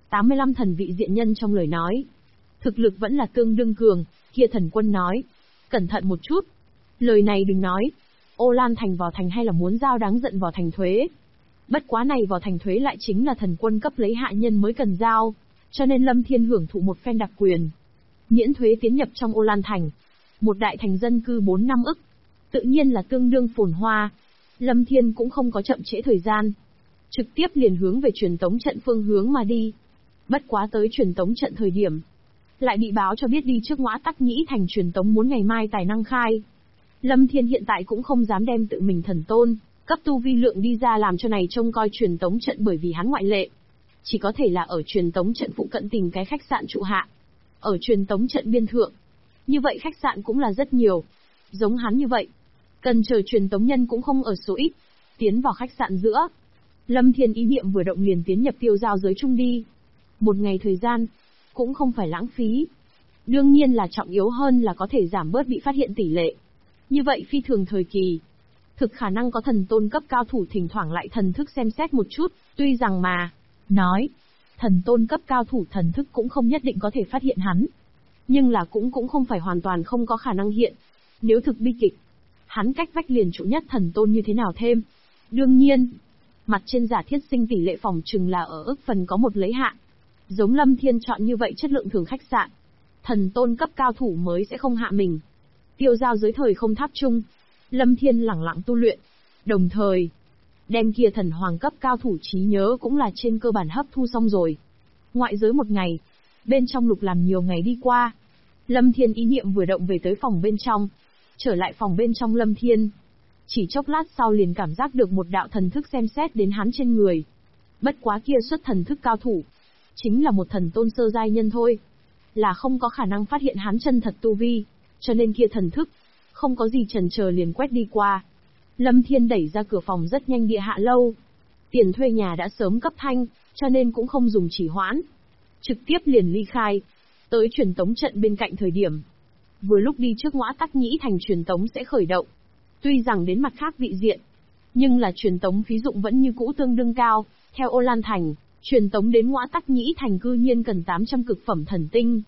85 thần vị diện nhân trong lời nói, thực lực vẫn là tương đương cường, kia thần quân nói. Cẩn thận một chút. Lời này đừng nói. Ô Lan Thành vào thành hay là muốn giao đáng giận vào thành thuế. Bất quá này vào thành thuế lại chính là thần quân cấp lấy hạ nhân mới cần giao, cho nên Lâm Thiên hưởng thụ một phen đặc quyền. Miễn thuế tiến nhập trong Ô Lan Thành. Một đại thành dân cư 4-5 ức. Tự nhiên là tương đương phồn hoa. Lâm Thiên cũng không có chậm trễ thời gian. Trực tiếp liền hướng về truyền tống trận phương hướng mà đi. Bất quá tới truyền tống trận thời điểm, lại bị báo cho biết đi trước Ngõa Tắc Nhĩ Thành truyền tống muốn ngày mai tài năng khai. Lâm Thiên hiện tại cũng không dám đem tự mình thần tôn cấp tu vi lượng đi ra làm cho này trông coi truyền tống trận bởi vì hắn ngoại lệ. Chỉ có thể là ở truyền tống trận phụ cận tìm cái khách sạn trụ hạ. Ở truyền tống trận biên thượng. Như vậy khách sạn cũng là rất nhiều. Giống hắn như vậy. Cần chờ truyền tống nhân cũng không ở số ít. Tiến vào khách sạn giữa. Lâm Thiên ý niệm vừa động liền tiến nhập tiêu giao giới chung đi. Một ngày thời gian, cũng không phải lãng phí. Đương nhiên là trọng yếu hơn là có thể giảm bớt bị phát hiện tỷ lệ. Như vậy phi thường thời kỳ. Thực khả năng có thần tôn cấp cao thủ thỉnh thoảng lại thần thức xem xét một chút, tuy rằng mà, nói, thần tôn cấp cao thủ thần thức cũng không nhất định có thể phát hiện hắn. Nhưng là cũng không phải hoàn toàn không có khả năng hiện. Nếu thực bi kịch, hắn cách vách liền trụ nhất thần tôn như thế nào thêm. Đương nhiên, mặt trên giả thiết sinh tỷ lệ phòng trừng là ở ức phần có một lấy hạn. Giống Lâm Thiên chọn như vậy chất lượng thường khách sạn. Thần tôn cấp cao thủ mới sẽ không hạ mình. Tiêu giao dưới thời không tháp chung. Lâm Thiên lẳng lặng tu luyện. Đồng thời, đem kia thần hoàng cấp cao thủ trí nhớ cũng là trên cơ bản hấp thu xong rồi. Ngoại giới một ngày, bên trong lục làm nhiều ngày đi qua. Lâm Thiên ý niệm vừa động về tới phòng bên trong. Trở lại phòng bên trong Lâm Thiên. Chỉ chốc lát sau liền cảm giác được một đạo thần thức xem xét đến hắn trên người. Bất quá kia xuất thần thức cao thủ. Chính là một thần tôn sơ giai nhân thôi. Là không có khả năng phát hiện hắn chân thật tu vi. Cho nên kia thần thức, không có gì chần chờ liền quét đi qua. Lâm Thiên đẩy ra cửa phòng rất nhanh địa hạ lâu. Tiền thuê nhà đã sớm cấp thanh, cho nên cũng không dùng trì hoãn. Trực tiếp liền ly khai. Tới truyền tống trận bên cạnh thời điểm. Vừa lúc đi trước Ngõa Tắc Nhĩ Thành truyền tống sẽ khởi động. Tuy rằng đến mặt khác vị diện, nhưng là truyền tống phí dụng vẫn như cũ tương đương cao. Theo Ô Lan Thành, truyền tống đến Ngõa Tắc Nhĩ Thành cư nhiên cần 800 cực phẩm thần tinh.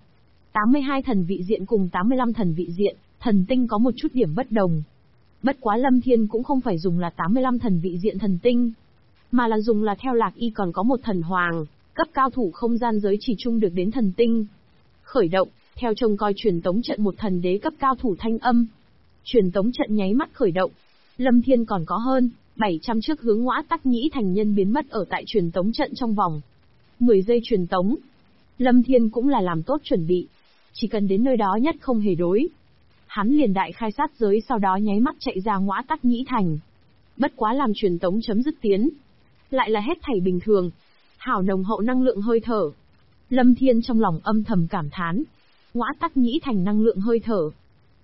82 thần vị diện cùng 85 thần vị diện, thần tinh có một chút điểm bất đồng. Bất quá Lâm Thiên cũng không phải dùng là 85 thần vị diện thần tinh, mà là dùng là theo Lạc Y còn có một thần hoàng, cấp cao thủ không gian giới chỉ chung được đến thần tinh. Khởi động, theo trông coi truyền tống trận một thần đế cấp cao thủ thanh âm. Truyền tống trận nháy mắt khởi động. Lâm Thiên còn có hơn 700 trước hướng Ngõa Tắc Nhĩ Thành nhân biến mất ở tại truyền tống trận trong vòng 10 giây truyền tống. Lâm Thiên cũng là làm tốt chuẩn bị. Chỉ cần đến nơi đó nhất không hề đối. Hắn liền đại khai sát giới sau đó nháy mắt chạy ra Ngõa Tắc Nhĩ Thành. Bất quá làm truyền tống chấm dứt tiến. Lại là hết thảy bình thường. Hảo nồng hậu năng lượng hơi thở. Lâm Thiên trong lòng âm thầm cảm thán. Ngõa Tắc Nhĩ Thành năng lượng hơi thở.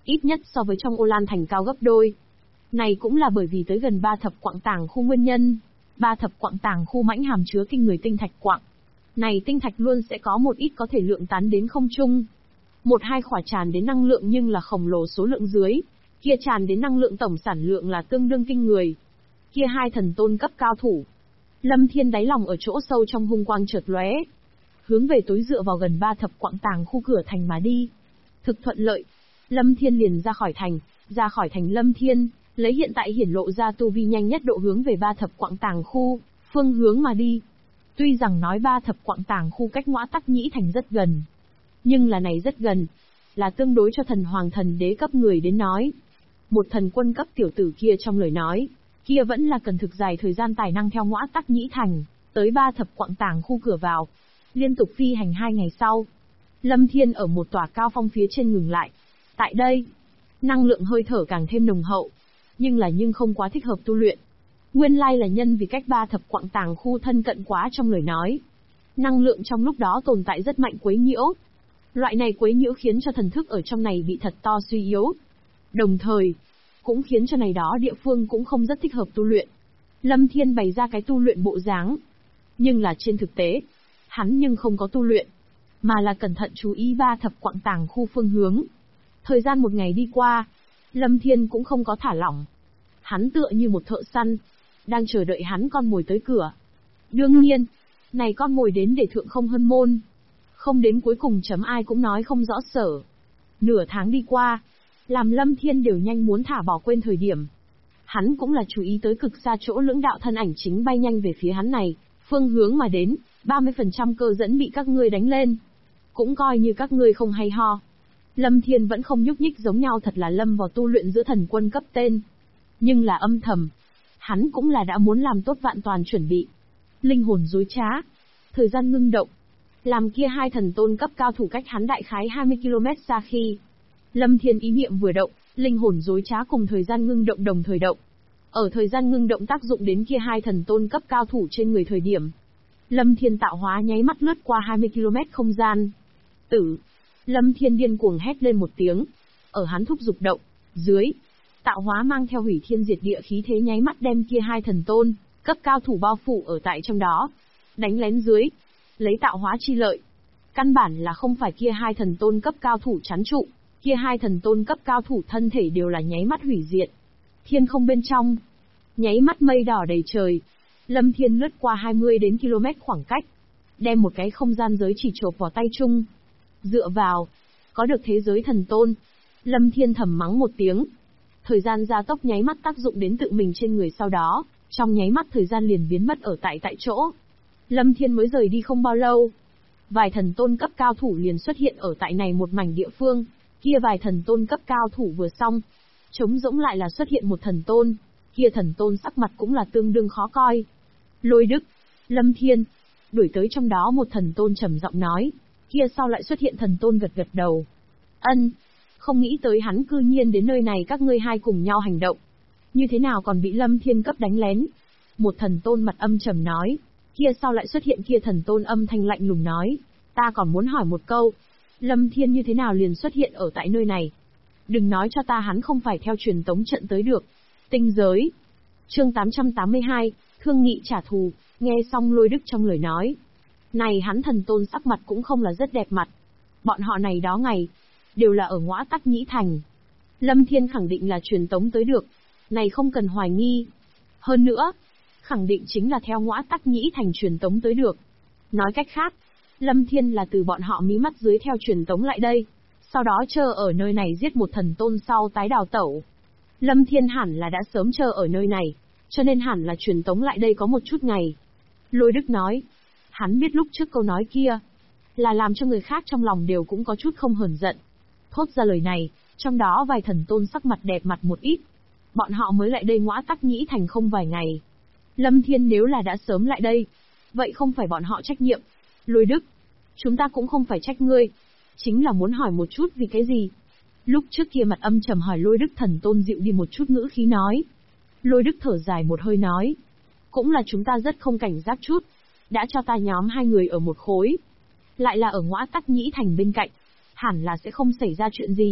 ít nhất so với trong Ô Lan Thành cao gấp đôi. Này cũng là bởi vì tới gần 3 thập quặng tàng khu nguyên nhân. 3 thập quặng tàng khu mãnh hàm chứa kinh người tinh thạch quặng. Này tinh thạch luôn sẽ có một ít có thể lượng tán đến không trung. Một hai khỏa tràn đến năng lượng nhưng là khổng lồ số lượng dưới. Kia tràn đến năng lượng tổng sản lượng là tương đương kinh người. Kia hai thần tôn cấp cao thủ. Lâm Thiên đáy lòng ở chỗ sâu trong hung quang chợt lóe. Hướng về tối dựa vào gần 3 thập quặng tàng khu cửa thành mà đi. Thực thuận lợi. Lâm Thiên liền ra khỏi thành Lâm Thiên, lấy hiện tại hiển lộ ra tu vi nhanh nhất độ hướng về 3 thập quặng tàng khu, phương hướng mà đi. Tuy rằng nói 3 thập quặng tàng khu cách Ngõa Tắc Nhĩ Thành rất gần. Nhưng là này rất gần, là tương đối cho thần hoàng thần đế cấp người đến nói. Một thần quân cấp tiểu tử kia trong lời nói, kia vẫn là cần thực dài thời gian tài năng theo Ngõa Tắc Nhĩ Thành, tới 3 thập quặng tàng khu cửa vào. Liên tục phi hành 2 ngày sau, Lâm Thiên ở một tòa cao phong phía trên ngừng lại. Tại đây, năng lượng hơi thở càng thêm nồng hậu, nhưng không quá thích hợp tu luyện. Nguyên lai là nhân vì cách 3 thập quặng tàng khu thân cận quá trong lời nói. Năng lượng trong lúc đó tồn tại rất mạnh quấy nhiễu. Loại này quấy nhiễu khiến cho thần thức ở trong này bị thật to suy yếu. Đồng thời, cũng khiến cho này đó địa phương cũng không rất thích hợp tu luyện. Lâm Thiên bày ra cái tu luyện bộ dáng. Nhưng là trên thực tế, hắn nhưng không có tu luyện, mà là cẩn thận chú ý 3 thập quặng tàng khu phương hướng. Thời gian một ngày đi qua, Lâm Thiên cũng không có thả lỏng. Hắn tựa như một thợ săn, đang chờ đợi hắn con mồi tới cửa. Đương nhiên, này con mồi đến để thượng không hơn môn. Không đến cuối cùng chấm ai cũng nói không rõ sở. Nửa tháng đi qua, làm Lâm Thiên đều nhanh muốn thả bỏ quên thời điểm. Hắn cũng là chú ý tới cực xa chỗ lưỡng đạo thân ảnh chính bay nhanh về phía hắn này, phương hướng mà đến, 30% cơ dẫn bị các ngươi đánh lên. Cũng coi như các ngươi không hay ho. Lâm Thiên vẫn không nhúc nhích giống nhau, thật là lâm vào tu luyện giữa thần quân cấp tên. Nhưng là âm thầm, hắn cũng là đã muốn làm tốt vạn toàn chuẩn bị. Linh hồn dối trá, thời gian ngưng động, làm kia hai thần tôn cấp cao thủ cách hắn đại khái 20 km xa khi. Lâm Thiên ý niệm vừa động, linh hồn dối trá cùng thời gian ngưng động đồng thời động. Ở thời gian ngưng động tác dụng đến kia hai thần tôn cấp cao thủ trên người thời điểm. Lâm Thiên tạo hóa nháy mắt lướt qua 20 km không gian. Tử! Lâm Thiên điên cuồng hét lên một tiếng. Ở hắn thúc dục động, dưới, tạo hóa mang theo hủy thiên diệt địa khí thế nháy mắt đem kia hai thần tôn cấp cao thủ bao phủ ở tại trong đó. Đánh lén dưới, lấy tạo hóa chi lợi. Căn bản là không phải kia hai thần tôn cấp cao thủ chắn trụ, kia hai thần tôn cấp cao thủ thân thể đều là nháy mắt hủy diệt. Thiên không bên trong, nháy mắt mây đỏ đầy trời. Lâm Thiên lướt qua 20 đến km khoảng cách, đem một cái không gian giới chỉ chộp vào tay chung. Dựa vào, có được thế giới thần tôn. Lâm Thiên thầm mắng một tiếng. Thời gian gia tốc nháy mắt tác dụng đến tự mình trên người, sau đó, trong nháy mắt thời gian liền biến mất ở tại chỗ. Lâm Thiên mới rời đi không bao lâu, vài thần tôn cấp cao thủ liền xuất hiện ở tại này một mảnh địa phương. Kia vài thần tôn cấp cao thủ vừa xong, trống rỗng lại là xuất hiện một thần tôn. Kia thần tôn sắc mặt cũng là tương đương khó coi. Lôi Đức, Lâm Thiên, đuổi tới trong đó một thần tôn trầm giọng nói. Kia sau lại xuất hiện thần tôn gật gật đầu. Ân, không nghĩ tới hắn cư nhiên đến nơi này, các ngươi hai cùng nhau hành động. Như thế nào còn bị Lâm Thiên cấp đánh lén? Một thần tôn mặt âm trầm nói. Kia sau lại xuất hiện kia thần tôn âm thanh lạnh lùng nói. Ta còn muốn hỏi một câu. Lâm Thiên như thế nào liền xuất hiện ở tại nơi này? Đừng nói cho ta hắn không phải theo truyền tống trận tới được. Tinh giới. Chương 882, thương nghị trả thù. Nghe xong Lôi Đức trong lời nói. Này hắn thần tôn sắc mặt cũng không là rất đẹp mặt. Bọn họ này đó ngày, đều là ở Ngõa Tắc Nhĩ Thành. Lâm Thiên khẳng định là truyền tống tới được. Này không cần hoài nghi. Hơn nữa, khẳng định chính là theo Ngõa Tắc Nhĩ Thành truyền tống tới được. Nói cách khác, Lâm Thiên là từ bọn họ mí mắt dưới theo truyền tống lại đây. Sau đó chờ ở nơi này giết một thần tôn sau tái đào tẩu. Lâm Thiên hẳn là đã sớm chờ ở nơi này, cho nên hẳn là truyền tống lại đây có một chút ngày. Lôi Đức nói, hắn biết lúc trước câu nói kia, là làm cho người khác trong lòng đều cũng có chút không hờn giận. Thốt ra lời này, trong đó vài thần tôn sắc mặt đẹp mặt một ít. Bọn họ mới lại đây Ngõa Tắc Nhĩ Thành không vài ngày. Lâm Thiên nếu là đã sớm lại đây, vậy không phải bọn họ trách nhiệm. Lôi Đức, chúng ta cũng không phải trách ngươi, chính là muốn hỏi một chút vì cái gì. Lúc trước kia mặt âm trầm hỏi Lôi Đức thần tôn dịu đi một chút ngữ khí nói. Lôi Đức thở dài một hơi nói. Cũng là chúng ta rất không cảnh giác chút, đã cho ta nhóm hai người ở một khối. Lại là ở Ngõa Tắc Nhĩ Thành bên cạnh, hẳn là sẽ không xảy ra chuyện gì.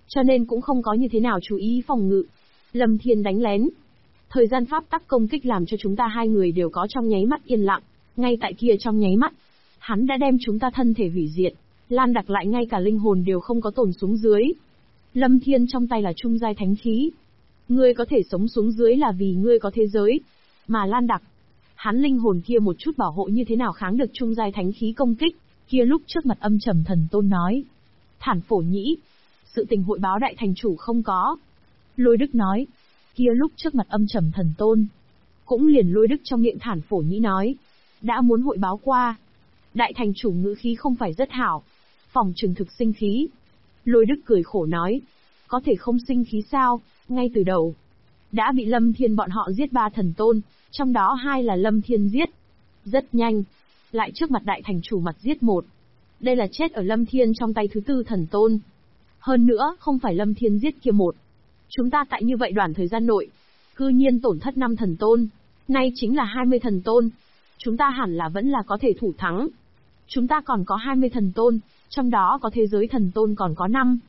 cho nên cũng không có như thế nào chú ý phòng ngự. Lâm Thiên đánh lén. Thời gian pháp tắc công kích làm cho chúng ta hai người đều có trong nháy mắt yên lặng, ngay tại kia trong nháy mắt, hắn đã đem chúng ta thân thể hủy diệt, Lan Đặc lại ngay cả linh hồn đều không có tổn xuống dưới. Lâm Thiên trong tay là trung giai thánh khí. Ngươi có thể sống xuống dưới là vì ngươi có thế giới, mà Lan Đặc, hắn linh hồn kia một chút bảo hộ như thế nào kháng được trung giai thánh khí công kích, kia lúc trước mặt âm trầm thần tôn nói. Thản Phổ Nhĩ, sự tình hội báo đại thành chủ không có. Lôi Đức nói, kia lúc trước mặt âm trầm thần tôn. Cũng liền Lôi Đức trong miệng Thản Phổ Nhĩ nói, đã muốn hội báo qua. Đại thành chủ ngữ khí không phải rất hảo, phòng trừng thực sinh khí. Lôi Đức cười khổ nói, có thể không sinh khí sao, ngay từ đầu. Đã bị Lâm Thiên bọn họ giết 3 thần tôn, trong đó 2 là Lâm Thiên giết. Rất nhanh, lại trước mặt đại thành chủ mặt giết 1. Đây là chết ở Lâm Thiên trong tay thứ 4 thần tôn. Hơn nữa, không phải Lâm Thiên giết kia 1. Chúng ta tại như vậy đoạn thời gian nội, cư nhiên tổn thất 5 thần tôn, nay chính là 20 thần tôn. Chúng ta hẳn là vẫn là có thể thủ thắng. Chúng ta còn có 20 thần tôn, trong đó có thế giới thần tôn còn có 5.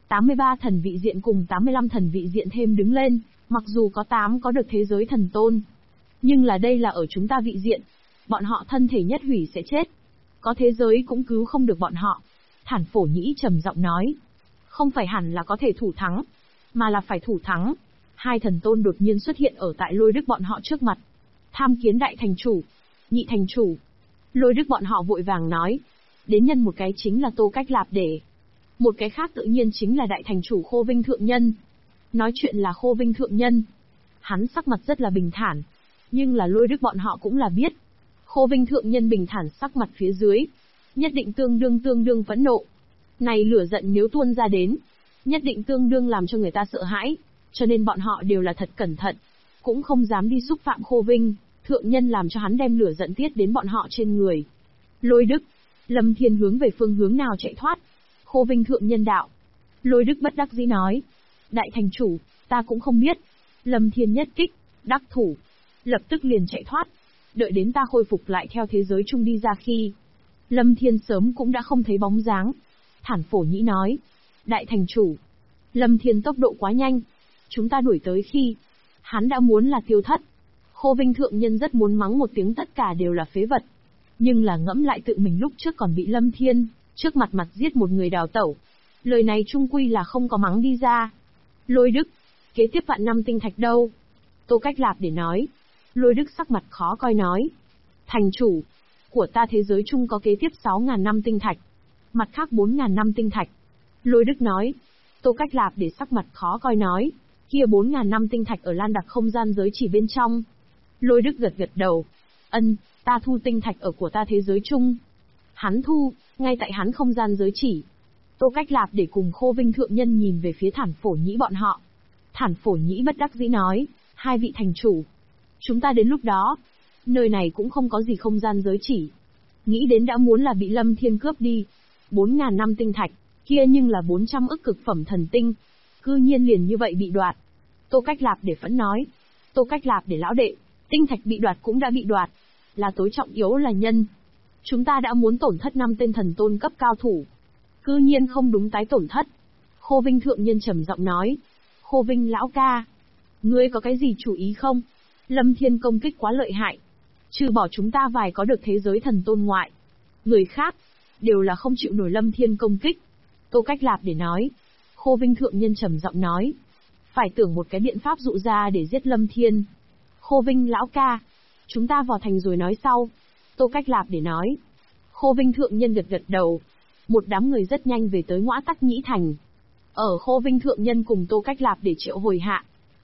83 thần vị diện cùng 85 thần vị diện thêm đứng lên, mặc dù có 8 có được thế giới thần tôn. Nhưng là đây là ở chúng ta vị diện, bọn họ thân thể nhất hủy sẽ chết. Có thế giới cũng cứu không được bọn họ. Thản Phổ Nhĩ trầm giọng nói, không phải hẳn là có thể thủ thắng, mà là phải thủ thắng. 2 thần tôn đột nhiên xuất hiện ở tại Lôi Đức bọn họ trước mặt. Tham kiến đại thành chủ, nhị thành chủ. Lôi Đức bọn họ vội vàng nói, đến nhân một cái chính là Tô Cách Lạp để. Một cái khác tự nhiên chính là đại thành chủ Khô Vinh Thượng Nhân. Nói chuyện là Khô Vinh Thượng Nhân. Hắn sắc mặt rất là bình thản, nhưng là Lôi Đức bọn họ cũng là biết. Khô Vinh Thượng Nhân bình thản sắc mặt phía dưới, nhất định tương đương phẫn nộ. Này lửa giận nếu tuôn ra đến, nhất định tương đương làm cho người ta sợ hãi, cho nên bọn họ đều là thật cẩn thận, cũng không dám đi xúc phạm Khô Vinh Thượng Nhân làm cho hắn đem lửa giận tiết đến bọn họ trên người. Lôi Đức, Lâm Thiên hướng về phương hướng nào chạy thoát? Khô Vinh Thượng Nhân đạo. Lôi Đức bất đắc dĩ nói, đại thành chủ, ta cũng không biết. Lâm Thiên nhất kích, đắc thủ, lập tức liền chạy thoát. Đợi đến ta khôi phục lại theo thế giới chung đi ra khi, Lâm Thiên sớm cũng đã không thấy bóng dáng. Thản Phổ Nhĩ nói, đại thành chủ, Lâm Thiên tốc độ quá nhanh, chúng ta đuổi tới khi, hắn đã muốn là tiêu thất. Khô Vinh Thượng Nhân rất muốn mắng một tiếng tất cả đều là phế vật. Nhưng là ngẫm lại tự mình lúc trước còn bị Lâm Thiên, trước mặt giết một người đào tẩu. Lời này chung quy là không có mắng đi ra. Lôi Đức, kế tiếp vạn năm tinh thạch đâu? Tô Cách Lạp để nói. Lôi Đức sắc mặt khó coi nói. Thành chủ, của ta thế giới chung có kế tiếp 6.000 năm tinh thạch. Mặt khác 4.000 năm tinh thạch. Lôi Đức nói. Tô Cách Lạp để sắc mặt khó coi nói. Kia 4.000 năm tinh thạch ở Lan Đặc không gian giới chỉ bên trong. Lôi Đức gật đầu. Ân, ta thu tinh thạch ở của ta thế giới chung. Hắn thu, ngay tại hắn không gian giới chỉ. Tô Cách Lạp để cùng Khô Vinh Thượng Nhân nhìn về phía Thản Phổ Nhĩ bọn họ. Thản Phổ Nhĩ bất đắc dĩ nói, 2 vị thành chủ. Chúng ta đến lúc đó, nơi này cũng không có gì không gian giới chỉ. Nghĩ đến đã muốn là bị Lâm Thiên cướp đi. 4.000 năm tinh thạch, kia nhưng là 400 ức cực phẩm thần tinh. Cư nhiên liền như vậy bị đoạt. Tô Cách Lạp để phẫn nói. Tô Cách Lạp để lão đệ, tinh thạch bị đoạt cũng đã bị đoạt. Là tối trọng yếu là nhân. Chúng ta đã muốn tổn thất 5 tên thần tôn cấp cao thủ. Cư nhiên không đúng tái tổn thất. Khô Vinh Thượng Nhân trầm giọng nói. Khô Vinh lão ca, ngươi có cái gì chủ ý không? Lâm Thiên công kích quá lợi hại. Trừ bỏ chúng ta vài có được thế giới thần tôn ngoại. Người khác, đều là không chịu nổi Lâm Thiên công kích. Tô Cách Lạp để nói. Khô Vinh Thượng Nhân trầm giọng nói. Phải tưởng một cái biện pháp dụ ra để giết Lâm Thiên. Khô Vinh lão ca, chúng ta vào thành rồi nói sau. Tô Cách Lạp để nói. Khô Vinh Thượng Nhân gật đầu. Một đám người rất nhanh về tới Ngõa Tắc Nhĩ Thành. Ở Khô Vinh Thượng Nhân cùng Tô Cách Lạp để triệu hồi hạ.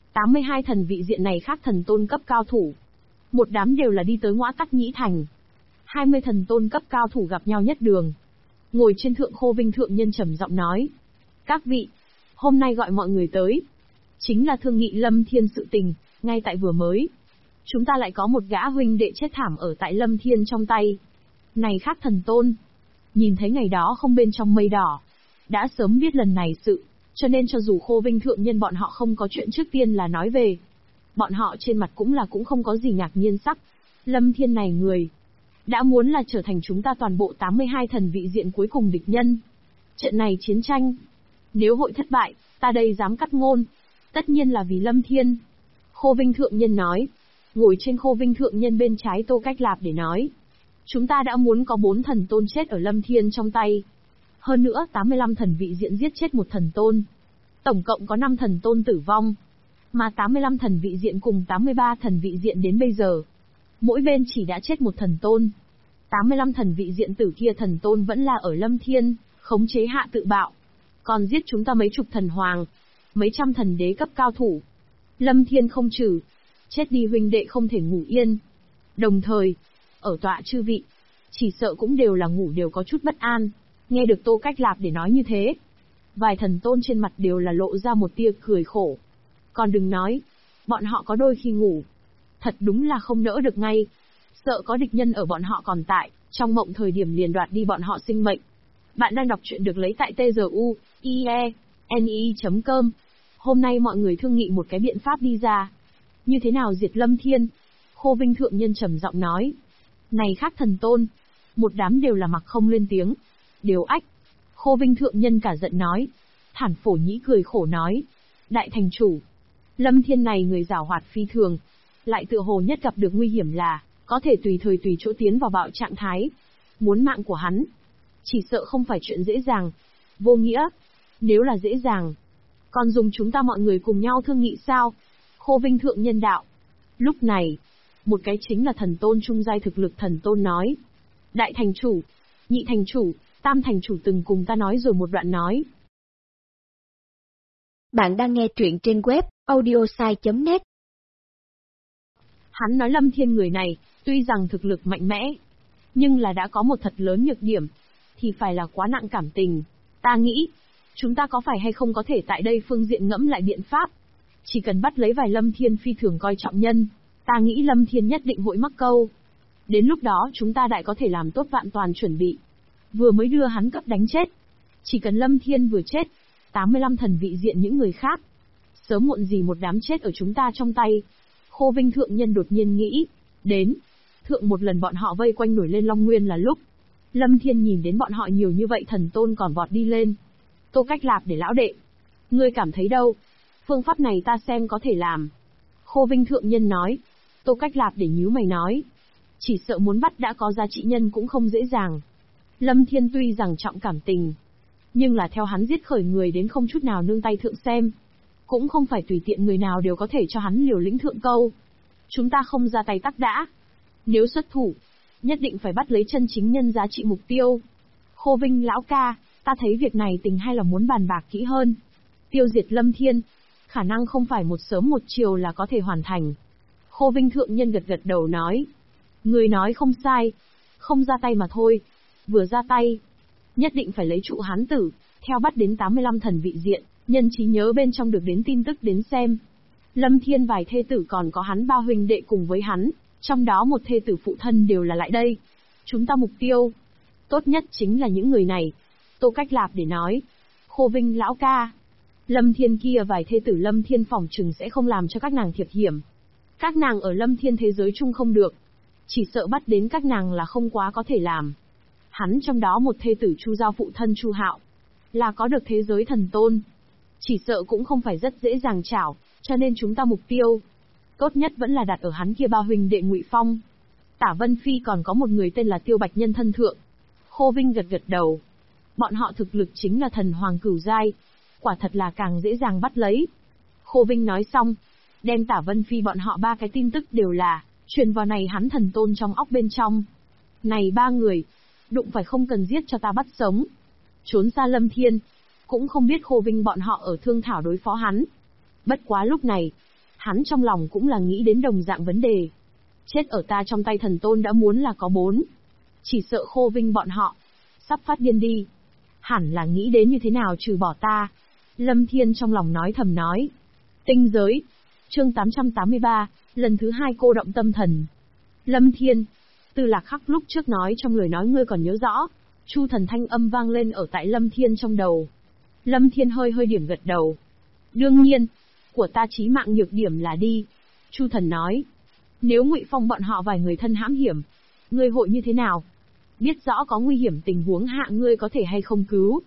82 thần vị diện này khác thần tôn cấp cao thủ. Một đám đều là đi tới Ngõa Tắc Nhĩ Thành. 20 thần tôn cấp cao thủ gặp nhau nhất đường. Ngồi trên thượng Khô Vinh Thượng Nhân trầm giọng nói. Các vị, hôm nay gọi mọi người tới. Chính là thương nghị Lâm Thiên sự tình, ngay tại vừa mới. Chúng ta lại có một gã huynh đệ chết thảm ở tại Lâm Thiên trong tay. Này khác thần tôn. Nhìn thấy ngày đó không bên trong mây đỏ. Đã sớm biết lần này sự, cho nên cho dù Khô Vinh Thượng Nhân bọn họ không có chuyện trước tiên là nói về. Bọn họ trên mặt cũng không có gì ngạc nhiên sắc. Lâm Thiên này người, đã muốn là trở thành chúng ta toàn bộ 82 thần vị diện cuối cùng địch nhân. Trận này chiến tranh, Nếu hội thất bại, ta đây dám cắt ngôn. Tất nhiên là vì Lâm Thiên. Khô Vinh Thượng Nhân nói. Ngồi trên Khô Vinh Thượng Nhân bên trái Tô Cách Lạp để nói. Chúng ta đã muốn có 4 thần tôn chết ở Lâm Thiên trong tay. Hơn nữa 85 thần vị diện giết chết một thần tôn. Tổng cộng có 5 thần tôn tử vong. Mà 85 thần vị diện cùng 83 thần vị diện đến bây giờ. Mỗi bên chỉ đã chết một thần tôn. 85 thần vị diện tử kia thần tôn vẫn là ở Lâm Thiên, khống chế hạ tự bạo. Còn giết chúng ta mấy chục thần hoàng, mấy trăm thần đế cấp cao thủ. Lâm Thiên không trừ. Chết đi huynh đệ không thể ngủ yên. Đồng thời, ở tọa chư vị, chỉ sợ cũng đều là ngủ đều có chút bất an. Nghe được Tô Cách Lạp để nói như thế. Vài thần tôn trên mặt đều là lộ ra một tia cười khổ. Còn đừng nói, bọn họ có đôi khi ngủ. Thật đúng là không nỡ được ngay. Sợ có địch nhân ở bọn họ còn tại, trong mộng thời điểm liền đoạt đi bọn họ sinh mệnh. Bạn đang đọc truyện được lấy tại tzuie.ne.com. Hôm nay mọi người thương nghị một cái biện pháp đi ra. Như thế nào diệt Lâm Thiên? Khô Vinh Thượng Nhân trầm giọng nói. Này khác thần tôn. Một đám đều là mặc không lên tiếng. Đều ách. Khô Vinh Thượng Nhân cả giận nói. Thản Phổ Nhĩ cười khổ nói. Đại thành chủ. Lâm Thiên này người giảo hoạt phi thường. Lại tựa hồ nhất gặp được nguy hiểm là, có thể tùy thời tùy chỗ tiến vào bạo trạng thái. Muốn mạng của hắn. Chỉ sợ không phải chuyện dễ dàng. Vô nghĩa. Nếu là dễ dàng. Còn dùng chúng ta mọi người cùng nhau thương nghị sao? Khô Vinh Thượng Nhân đạo. Lúc này, một cái chính là thần tôn trung giai thực lực thần tôn nói. Đại thành chủ, nhị thành chủ, tam thành chủ từng cùng ta nói rồi một đoạn nói. Bạn đang nghe truyện trên web audiosai.net. Hắn nói Lâm Thiên người này, tuy rằng thực lực mạnh mẽ, nhưng là đã có một thật lớn nhược điểm, thì phải là quá nặng cảm tình. Ta nghĩ, chúng ta có phải hay không có thể tại đây phương diện ngẫm lại biện pháp. Chỉ cần bắt lấy vài Lâm Thiên phi thường coi trọng nhân, ta nghĩ Lâm Thiên nhất định hội mắc câu. Đến lúc đó chúng ta đại có thể làm tốt vạn toàn chuẩn bị. Vừa mới đưa hắn cấp đánh chết. Chỉ cần Lâm Thiên vừa chết, 85 thần vị diện những người khác. Sớm muộn gì một đám chết ở chúng ta trong tay. Khô Vinh Thượng Nhân đột nhiên nghĩ. Đến. Thượng một lần bọn họ vây quanh nổi lên Long Nguyên là lúc. Lâm Thiên nhìn đến bọn họ nhiều như vậy thần tôn còn vọt đi lên. Tô Cách Lạp để lão đệ. Ngươi cảm thấy đâu? Phương pháp này ta xem có thể làm. Khô Vinh Thượng Nhân nói. Tô Cách Lạp để nhíu mày nói. Chỉ sợ muốn bắt đã có giá trị nhân cũng không dễ dàng. Lâm Thiên tuy rằng trọng cảm tình, nhưng là theo hắn giết khởi người đến không chút nào nương tay thượng xem. Cũng không phải tùy tiện người nào đều có thể cho hắn liều lĩnh thượng câu. Chúng ta không ra tay tắc đã. Nếu xuất thủ, nhất định phải bắt lấy chân chính nhân giá trị mục tiêu. Khô Vinh lão ca, ta thấy việc này tình hay là muốn bàn bạc kỹ hơn. Tiêu diệt Lâm Thiên, khả năng không phải một sớm một chiều là có thể hoàn thành. Khô Vinh Thượng Nhân gật gật đầu nói. Người nói không sai, không ra tay mà thôi. Vừa ra tay, nhất định phải lấy trụ hắn tử, theo bắt đến 85 thần vị diện, nhân trí nhớ bên trong được đến tin tức đến xem. Lâm Thiên vài thê tử còn có hắn ba huynh đệ cùng với hắn, trong đó một thê tử phụ thân đều là lại đây. Chúng ta mục tiêu, tốt nhất chính là những người này. Tô Cách Lạp để nói. Khô Vinh lão ca. Lâm Thiên kia vài thê tử Lâm Thiên phỏng chừng sẽ không làm cho các nàng thiệp hiểm. Các nàng ở Lâm Thiên thế giới chung không được. Chỉ sợ bắt đến các nàng là không quá có thể làm. Hắn trong đó một thê tử Chu Giao phụ thân Chu Hạo, là có được thế giới thần tôn. Chỉ sợ cũng không phải rất dễ dàng chảo, cho nên chúng ta mục tiêu tốt nhất vẫn là đặt ở hắn kia ba huynh đệ Ngụy Phong. Tả Vân Phi còn có một người tên là Tiêu Bạch Nhân thân thượng. Khô Vinh gật gật đầu. Bọn họ thực lực chính là thần hoàng cửu giai, quả thật là càng dễ dàng bắt lấy. Khô Vinh nói xong, đem Tả Vân Phi bọn họ ba cái tin tức đều là truyền vào này hắn thần tôn trong óc bên trong. Này ba người, đụng phải không cần giết cho ta bắt sống. Trốn xa Lâm Thiên, cũng không biết Khô Vinh bọn họ ở thương thảo đối phó hắn. Bất quá lúc này, hắn trong lòng cũng là nghĩ đến đồng dạng vấn đề. Chết ở ta trong tay thần tôn đã muốn là có 4. Chỉ sợ Khô Vinh bọn họ sắp phát điên đi. Hẳn là nghĩ đến như thế nào trừ bỏ ta. Lâm Thiên trong lòng nói thầm nói. Tinh giới. Chương 883, lần thứ 2 cô động tâm thần. Lâm Thiên. Từ Lạc Khắc lúc trước nói trong lời nói ngươi còn nhớ rõ. Chu thần thanh âm vang lên ở tại Lâm Thiên trong đầu. Lâm Thiên hơi hơi điểm gật đầu. Đương nhiên, của ta chí mạng nhược điểm là đi. Chu thần nói. Nếu Ngụy Phong bọn họ vài người thân hãm hiểm, ngươi hội như thế nào? Biết rõ có nguy hiểm tình huống hạ ngươi có thể hay không cứu?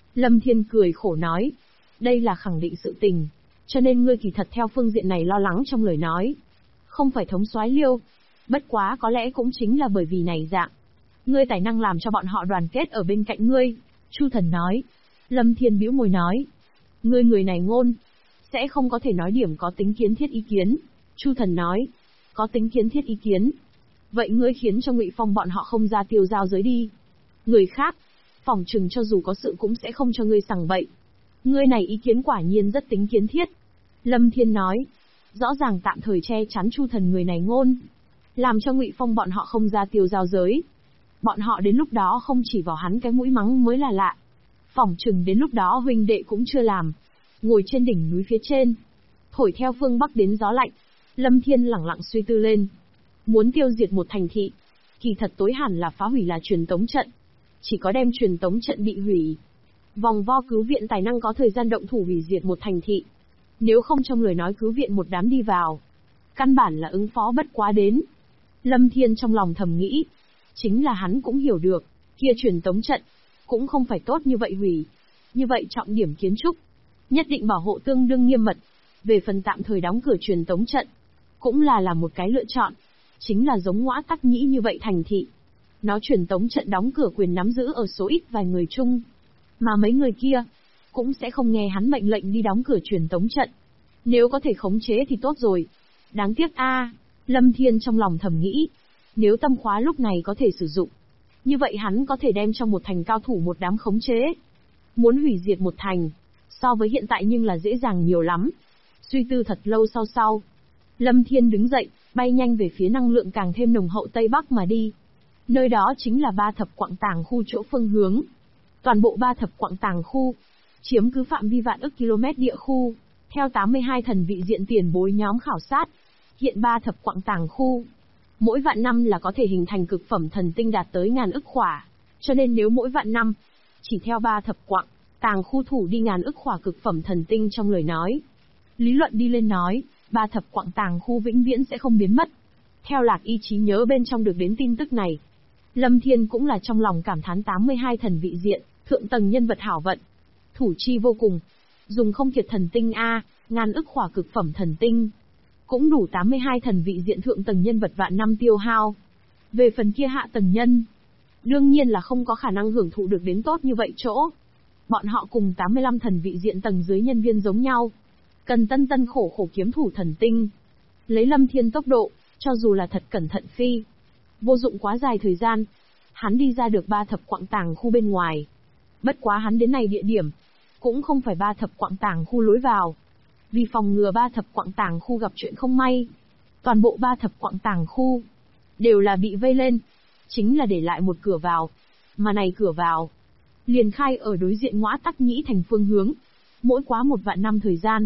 Lâm Thiên cười khổ nói. Đây là khẳng định sự tình, cho nên ngươi kỳ thật theo phương diện này lo lắng trong lời nói. Không phải thống soái Liêu. Bất quá có lẽ cũng chính là bởi vì này dạng. Ngươi tài năng làm cho bọn họ đoàn kết ở bên cạnh ngươi. Chu Thần nói. Lâm Thiên bĩu môi nói. Ngươi người này ngôn. Sẽ không có thể nói điểm có tính kiến thiết ý kiến. Chu Thần nói. Có tính kiến thiết ý kiến. Vậy ngươi khiến cho Ngụy Phong bọn họ không ra tiêu giao giới đi. Người khác, phỏng chừng cho dù có sự cũng sẽ không cho ngươi sằng bậy. Ngươi này ý kiến quả nhiên rất tính kiến thiết. Lâm Thiên nói. Rõ ràng tạm thời che chắn Chu Thần người này ngôn. Làm cho Ngụy Phong bọn họ không ra tiêu giao giới. Bọn họ đến lúc đó không chỉ vào hắn cái mũi mắng mới là lạ. Phỏng chừng đến lúc đó huynh đệ cũng chưa làm. Ngồi trên đỉnh núi phía trên, thổi theo phương Bắc đến gió lạnh. Lâm Thiên lẳng lặng suy tư lên. Muốn tiêu diệt một thành thị, kỳ thật tối hẳn là phá hủy là truyền tống trận. Chỉ có đem truyền tống trận bị hủy, vòng vo cứu viện tài năng có thời gian động thủ hủy diệt một thành thị. Nếu không trong lời nói cứu viện một đám đi vào, căn bản là ứng phó bất quá đến. Lâm Thiên trong lòng thầm nghĩ, chính là hắn cũng hiểu được, kia truyền tống trận cũng không phải tốt như vậy hủy. Như vậy trọng điểm kiến trúc, nhất định bảo hộ tương đương nghiêm mật. Về phần tạm thời đóng cửa truyền tống trận, cũng là một cái lựa chọn. Chính là giống Ngõa Tắc Nhĩ như vậy thành thị. Nó truyền tống trận đóng cửa quyền nắm giữ ở số ít vài người chung. Mà mấy người kia, cũng sẽ không nghe hắn mệnh lệnh đi đóng cửa truyền tống trận. Nếu có thể khống chế thì tốt rồi. Đáng tiếc Lâm Thiên trong lòng thầm nghĩ. Nếu tâm khóa lúc này có thể sử dụng, như vậy hắn có thể đem trong một thành cao thủ một đám khống chế. Muốn hủy diệt một thành, so với hiện tại nhưng là dễ dàng nhiều lắm. Suy tư thật lâu sau, Lâm Thiên đứng dậy, bay nhanh về phía năng lượng càng thêm nồng hậu Tây Bắc mà đi. Nơi đó chính là Ba Thập Quặng Tàng khu chỗ phương hướng. Toàn bộ Ba Thập Quặng Tàng khu, chiếm cứ phạm vi vạn ức km địa khu. Theo 82 thần vị diện tiền bối nhóm khảo sát, hiện Ba Thập Quặng Tàng khu, mỗi vạn năm là có thể hình thành cực phẩm thần tinh đạt tới 1000 ức khỏa. Cho nên nếu mỗi vạn năm, chỉ theo Ba Thập Quặng Tàng khu thủ đi 1000 ức khỏa cực phẩm thần tinh trong lời nói. Lý luận đi lên nói, Ba Thập Quặng Tàng khu vĩnh viễn sẽ không biến mất. Theo Lạc Y trí nhớ bên trong được đến tin tức này, Lâm Thiên cũng là trong lòng cảm thán 82 thần vị diện, thượng tầng nhân vật hảo vận. Thủ chi vô cùng, dùng không kiệt thần tinh 1000 ức khỏa cực phẩm thần tinh, cũng đủ 82 thần vị diện thượng tầng nhân vật vạn năm tiêu hao. Về phần kia hạ tầng nhân, đương nhiên là không có khả năng hưởng thụ được đến tốt như vậy chỗ. Bọn họ cùng 85 thần vị diện tầng dưới nhân viên giống nhau, cần tân khổ kiếm thủ thần tinh. Lấy Lâm Thiên tốc độ, cho dù là thật cẩn thận phi, vô dụng quá dài thời gian, hắn đi ra được Ba Thập Quặng Tàng khu bên ngoài. Bất quá hắn đến này địa điểm, cũng không phải Ba Thập Quặng Tàng khu lối vào. Vì phòng ngừa Ba Thập Quặng Tàng khu gặp chuyện không may, toàn bộ Ba Thập Quặng Tàng khu đều là bị vây lên, chính là để lại một cửa vào. Mà này cửa vào, liền khai ở đối diện Ngõa Tắc Nhĩ thành phương hướng. Mỗi quá một vạn năm thời gian,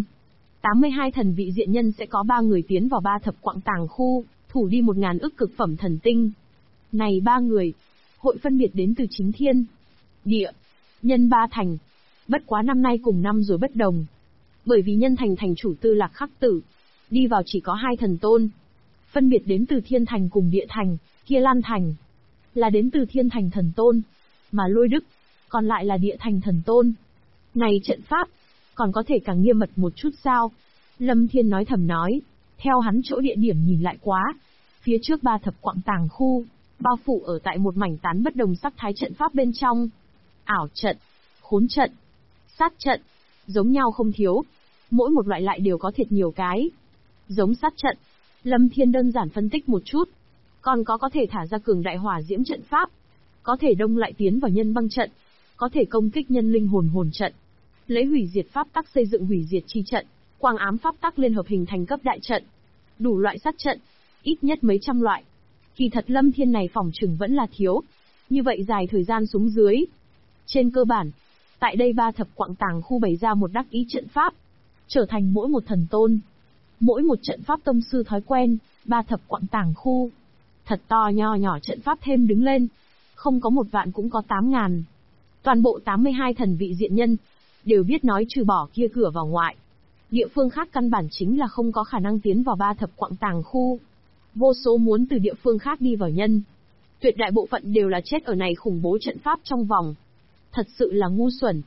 82 thần vị diện nhân sẽ có 3 người tiến vào Ba Thập Quặng Tàng khu, thủ đi 1000 ức cực phẩm thần tinh. Này 3 người, hội phân biệt đến từ chính thiên, địa, nhân 3 thành. Bất quá năm nay cùng năm rồi bất đồng. Bởi vì nhân thành thành chủ Tư Lạc Khắc Tử, đi vào chỉ có 2 thần tôn. Phân biệt đến từ thiên thành cùng địa thành, kia Lan thành là đến từ thiên thành thần tôn, mà Lôi Đức còn lại là địa thành thần tôn. Này trận pháp, còn có thể càng nghiêm mật một chút sao? Lâm Thiên nói thầm nói, theo hắn chỗ địa điểm nhìn lại quá. Phía trước Ba Thập Quặng Tàng khu, bao phủ ở tại một mảnh tán bất đồng sắc thái trận pháp bên trong. Ảo trận, khốn trận, sát trận, giống nhau không thiếu. Mỗi một loại lại đều có thiệt nhiều cái. Giống sát trận, Lâm Thiên đơn giản phân tích một chút. Còn có thể thả ra cường đại hỏa diễm trận pháp, có thể đông lại tiến vào nhân băng trận, có thể công kích nhân linh hồn trận. Lấy hủy diệt pháp tắc xây dựng hủy diệt chi trận, quang ám pháp tắc liên hợp hình thành cấp đại trận. Đủ loại sát trận, ít nhất mấy trăm loại. Kỳ thật Lâm Thiên này phỏng chừng vẫn là thiếu. Như vậy dài thời gian xuống dưới. Trên cơ bản, tại đây Ba Thập Quặng Tàng khu bày ra một đắc ý trận pháp, trở thành mỗi một thần tôn, mỗi một trận pháp tông sư thói quen. Ba Thập Quặng Tàng khu, thật to nho nhỏ trận pháp thêm đứng lên, không có 1 vạn cũng có 8.000. Toàn bộ 82 thần vị diện nhân đều biết nói trừ bỏ kia cửa vào ngoại, địa phương khác căn bản chính là không có khả năng tiến vào Ba Thập Quặng Tàng khu. Vô số muốn từ địa phương khác đi vào nhân, tuyệt đại bộ phận đều là chết ở này khủng bố trận pháp trong vòng. Thật sự là ngu xuẩn.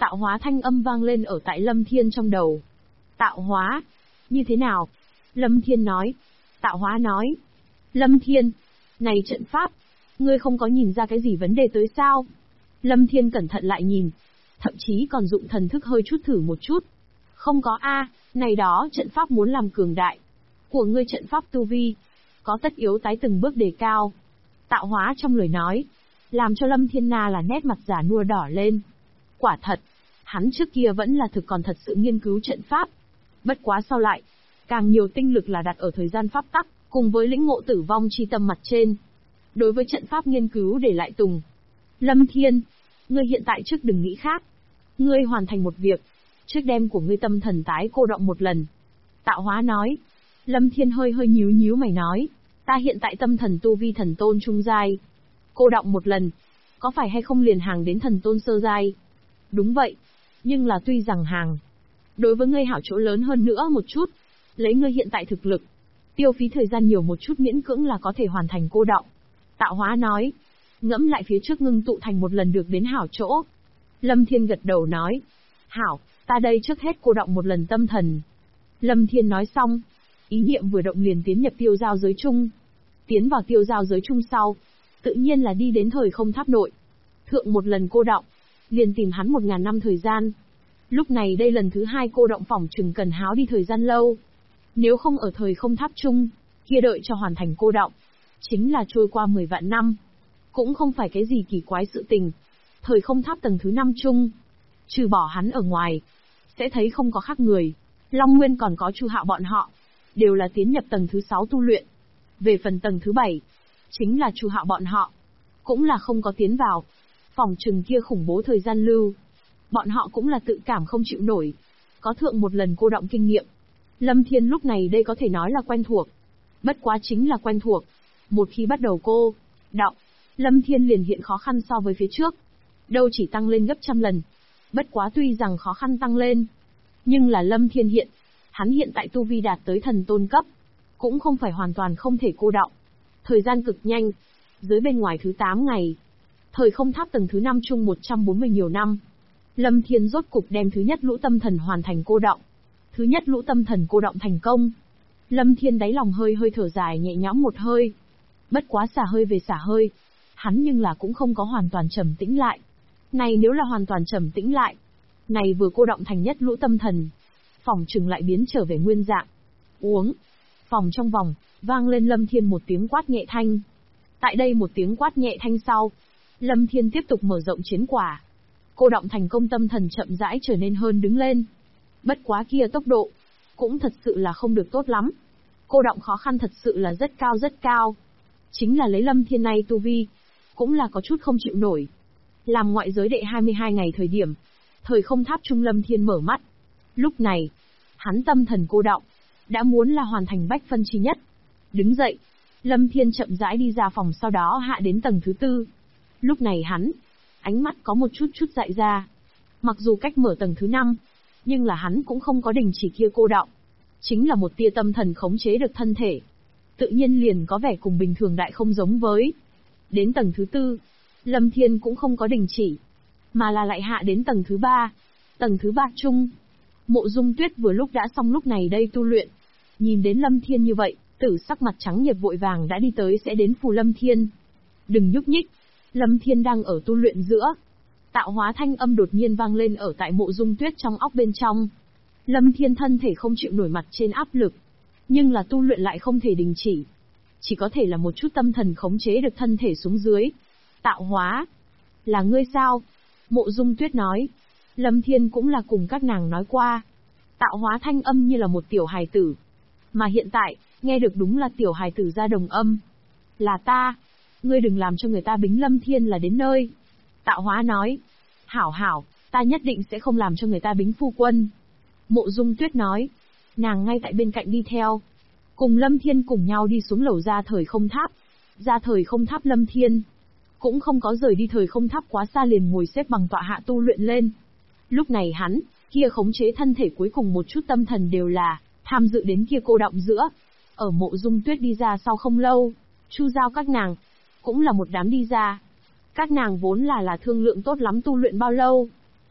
Tạo hóa thanh âm vang lên ở tại Lâm Thiên trong đầu. Tạo hóa? Như thế nào? Lâm Thiên nói. Tạo hóa nói. Lâm Thiên, này trận pháp, ngươi không có nhìn ra cái gì vấn đề tới sao? Lâm Thiên cẩn thận lại nhìn, thậm chí còn dụng thần thức hơi chút thử một chút. Không có a, này đó trận pháp muốn làm cường đại. Của ngươi trận pháp tu vi, có tất yếu tái từng bước đề cao. Tạo hóa trong lời nói, làm cho Lâm Thiên Na là nét mặt già nua đỏ lên. Quả thật, hắn trước kia vẫn là thực còn thật sự nghiên cứu trận pháp. Bất quá sau lại, càng nhiều tinh lực là đặt ở thời gian pháp tắc, cùng với lĩnh ngộ tử vong chi tâm mặt trên. Đối với trận pháp nghiên cứu để lại tùng. Lâm Thiên, ngươi hiện tại trước đừng nghĩ khác. Ngươi hoàn thành một việc, trước đem của ngươi tâm thần tái cô đọng một lần. Tạo hóa nói. Lâm Thiên hơi hơi nhíu mày nói. Ta hiện tại tâm thần tu vi thần tôn trung giai. Cô đọng một lần, có phải hay không liền hàng đến thần tôn sơ giai? Đúng vậy, nhưng là tuy rằng hàng. Đối với ngươi hảo chỗ lớn hơn nữa một chút. Lấy ngươi hiện tại thực lực, tiêu phí thời gian nhiều một chút miễn cưỡng là có thể hoàn thành cô đọng. Tạo hóa nói. Ngẫm lại phía trước ngưng tụ thành một lần được đến hảo chỗ. Lâm Thiên gật đầu nói. Hảo, ta đây trước hết cô đọng một lần tâm thần. Lâm Thiên nói xong, ý niệm vừa động liền tiến nhập tiêu giao giới chung. Tiến vào tiêu giao giới chung sau, tự nhiên là đi đến thời không tháp nội. Thượng một lần cô đọng, liền tìm hắn 1000 năm thời gian. Lúc này đây lần thứ 2 cô đọng phỏng chừng cần háo đi thời gian lâu. Nếu không ở thời không tháp chung, kia đợi cho hoàn thành cô đọng, chính là trôi qua 10 vạn năm. Cũng không phải cái gì kỳ quái sự tình. Thời không tháp tầng thứ 5 chung, trừ bỏ hắn ở ngoài, sẽ thấy không có khác người. Long Nguyên còn có Chu Hạo bọn họ, đều là tiến nhập tầng thứ 6 tu luyện. Về phần tầng thứ 7, chính là Chu Hạo bọn họ, cũng là không có tiến vào. Phòng trừng kia khủng bố thời gian lưu, bọn họ cũng là tự cảm không chịu nổi. Có thượng một lần cô đọng kinh nghiệm, Lâm Thiên lúc này đây có thể nói là quen thuộc. Bất quá chính là quen thuộc. Một khi bắt đầu cô đọng, Lâm Thiên liền hiện khó khăn so với phía trước. Đâu chỉ tăng lên gấp trăm lần. Bất quá tuy rằng khó khăn tăng lên, nhưng là Lâm Thiên hắn hiện tại tu vi đạt tới thần tôn cấp, cũng không phải hoàn toàn không thể cô đọng. Thời gian cực nhanh, dưới bên ngoài thứ 8 ngày, thời không tháp tầng thứ 5 chung 140 nhiều năm, Lâm Thiên rốt cục đem thứ nhất lũ tâm thần hoàn thành cô đọng. Thứ nhất lũ tâm thần cô đọng thành công. Lâm Thiên đáy lòng hơi hơi thở dài nhẹ nhõm một hơi. Bất quá xả hơi về xả hơi, hắn nhưng là cũng không có hoàn toàn trầm tĩnh lại. Này nếu là hoàn toàn trầm tĩnh lại, này vừa cô đọng thành nhất lũ tâm thần, phòng trừng lại biến trở về nguyên dạng. Uống. Phòng trong vòng, vang lên Lâm Thiên một tiếng quát nhẹ thanh. Tại đây một tiếng quát nhẹ thanh sau, Lâm Thiên tiếp tục mở rộng chiến quả. Cô đọng thành công tâm thần chậm rãi trở nên hơn đứng lên. Bất quá kia tốc độ, cũng thật sự là không được tốt lắm. Cô đọng khó khăn thật sự là rất cao. Chính là lấy Lâm Thiên này tu vi, cũng là có chút không chịu nổi. Làm ngoại giới đệ 22 ngày thời điểm, thời không tháp trung Lâm Thiên mở mắt. Lúc này, hắn tâm thần cô đọng, đã muốn là hoàn thành bách phân chi nhất. Đứng dậy, Lâm Thiên chậm rãi đi ra phòng sau đó hạ đến tầng thứ 4. Lúc này hắn, ánh mắt có một chút dại ra. Mặc dù cách mở tầng thứ 5, nhưng là hắn cũng không có đình chỉ kia cô đọng. Chính là một tia tâm thần khống chế được thân thể. Tự nhiên liền có vẻ cùng bình thường đại không giống với. Đến tầng thứ 4, Lâm Thiên cũng không có đình chỉ, mà là lại hạ đến tầng thứ 3. Tầng thứ 3 chung, Mộ Dung Tuyết vừa lúc đã xong lúc này đây tu luyện. Nhìn đến Lâm Thiên như vậy, tử sắc mặt trắng nhợt vội vàng đã đi tới sẽ đến phù Lâm Thiên. Đừng nhúc nhích, Lâm Thiên đang ở tu luyện giữa. Tạo hóa thanh âm đột nhiên vang lên ở tại Mộ Dung Tuyết trong óc bên trong. Lâm Thiên thân thể không chịu nổi mặt trên áp lực, nhưng là tu luyện lại không thể đình chỉ có thể là một chút tâm thần khống chế được thân thể xuống dưới. Tạo hóa, là ngươi sao? Mộ Dung Tuyết nói. Lâm Thiên cũng là cùng các nàng nói qua. Tạo hóa thanh âm như là một tiểu hài tử, mà hiện tại, nghe được đúng là tiểu hài tử ra đồng âm. Là ta, ngươi đừng làm cho người ta bính Lâm Thiên là đến nơi. Tạo hóa nói. Hảo, ta nhất định sẽ không làm cho người ta bính phu quân. Mộ Dung Tuyết nói. Nàng ngay tại bên cạnh đi theo, cùng Lâm Thiên cùng nhau đi xuống lầu ra thời không tháp. Ra thời không tháp Lâm Thiên cũng không có rời đi thời không tháp quá xa liền ngồi xếp bằng tọa hạ tu luyện lên. Lúc này hắn, kia khống chế thân thể cuối cùng một chút tâm thần đều là tham dự đến kia cô đọng giữa. Ở Mộ Dung Tuyết đi ra sau không lâu, Chu Giao các nàng cũng là một đám đi ra. Các nàng vốn là thương lượng tốt lắm tu luyện bao lâu.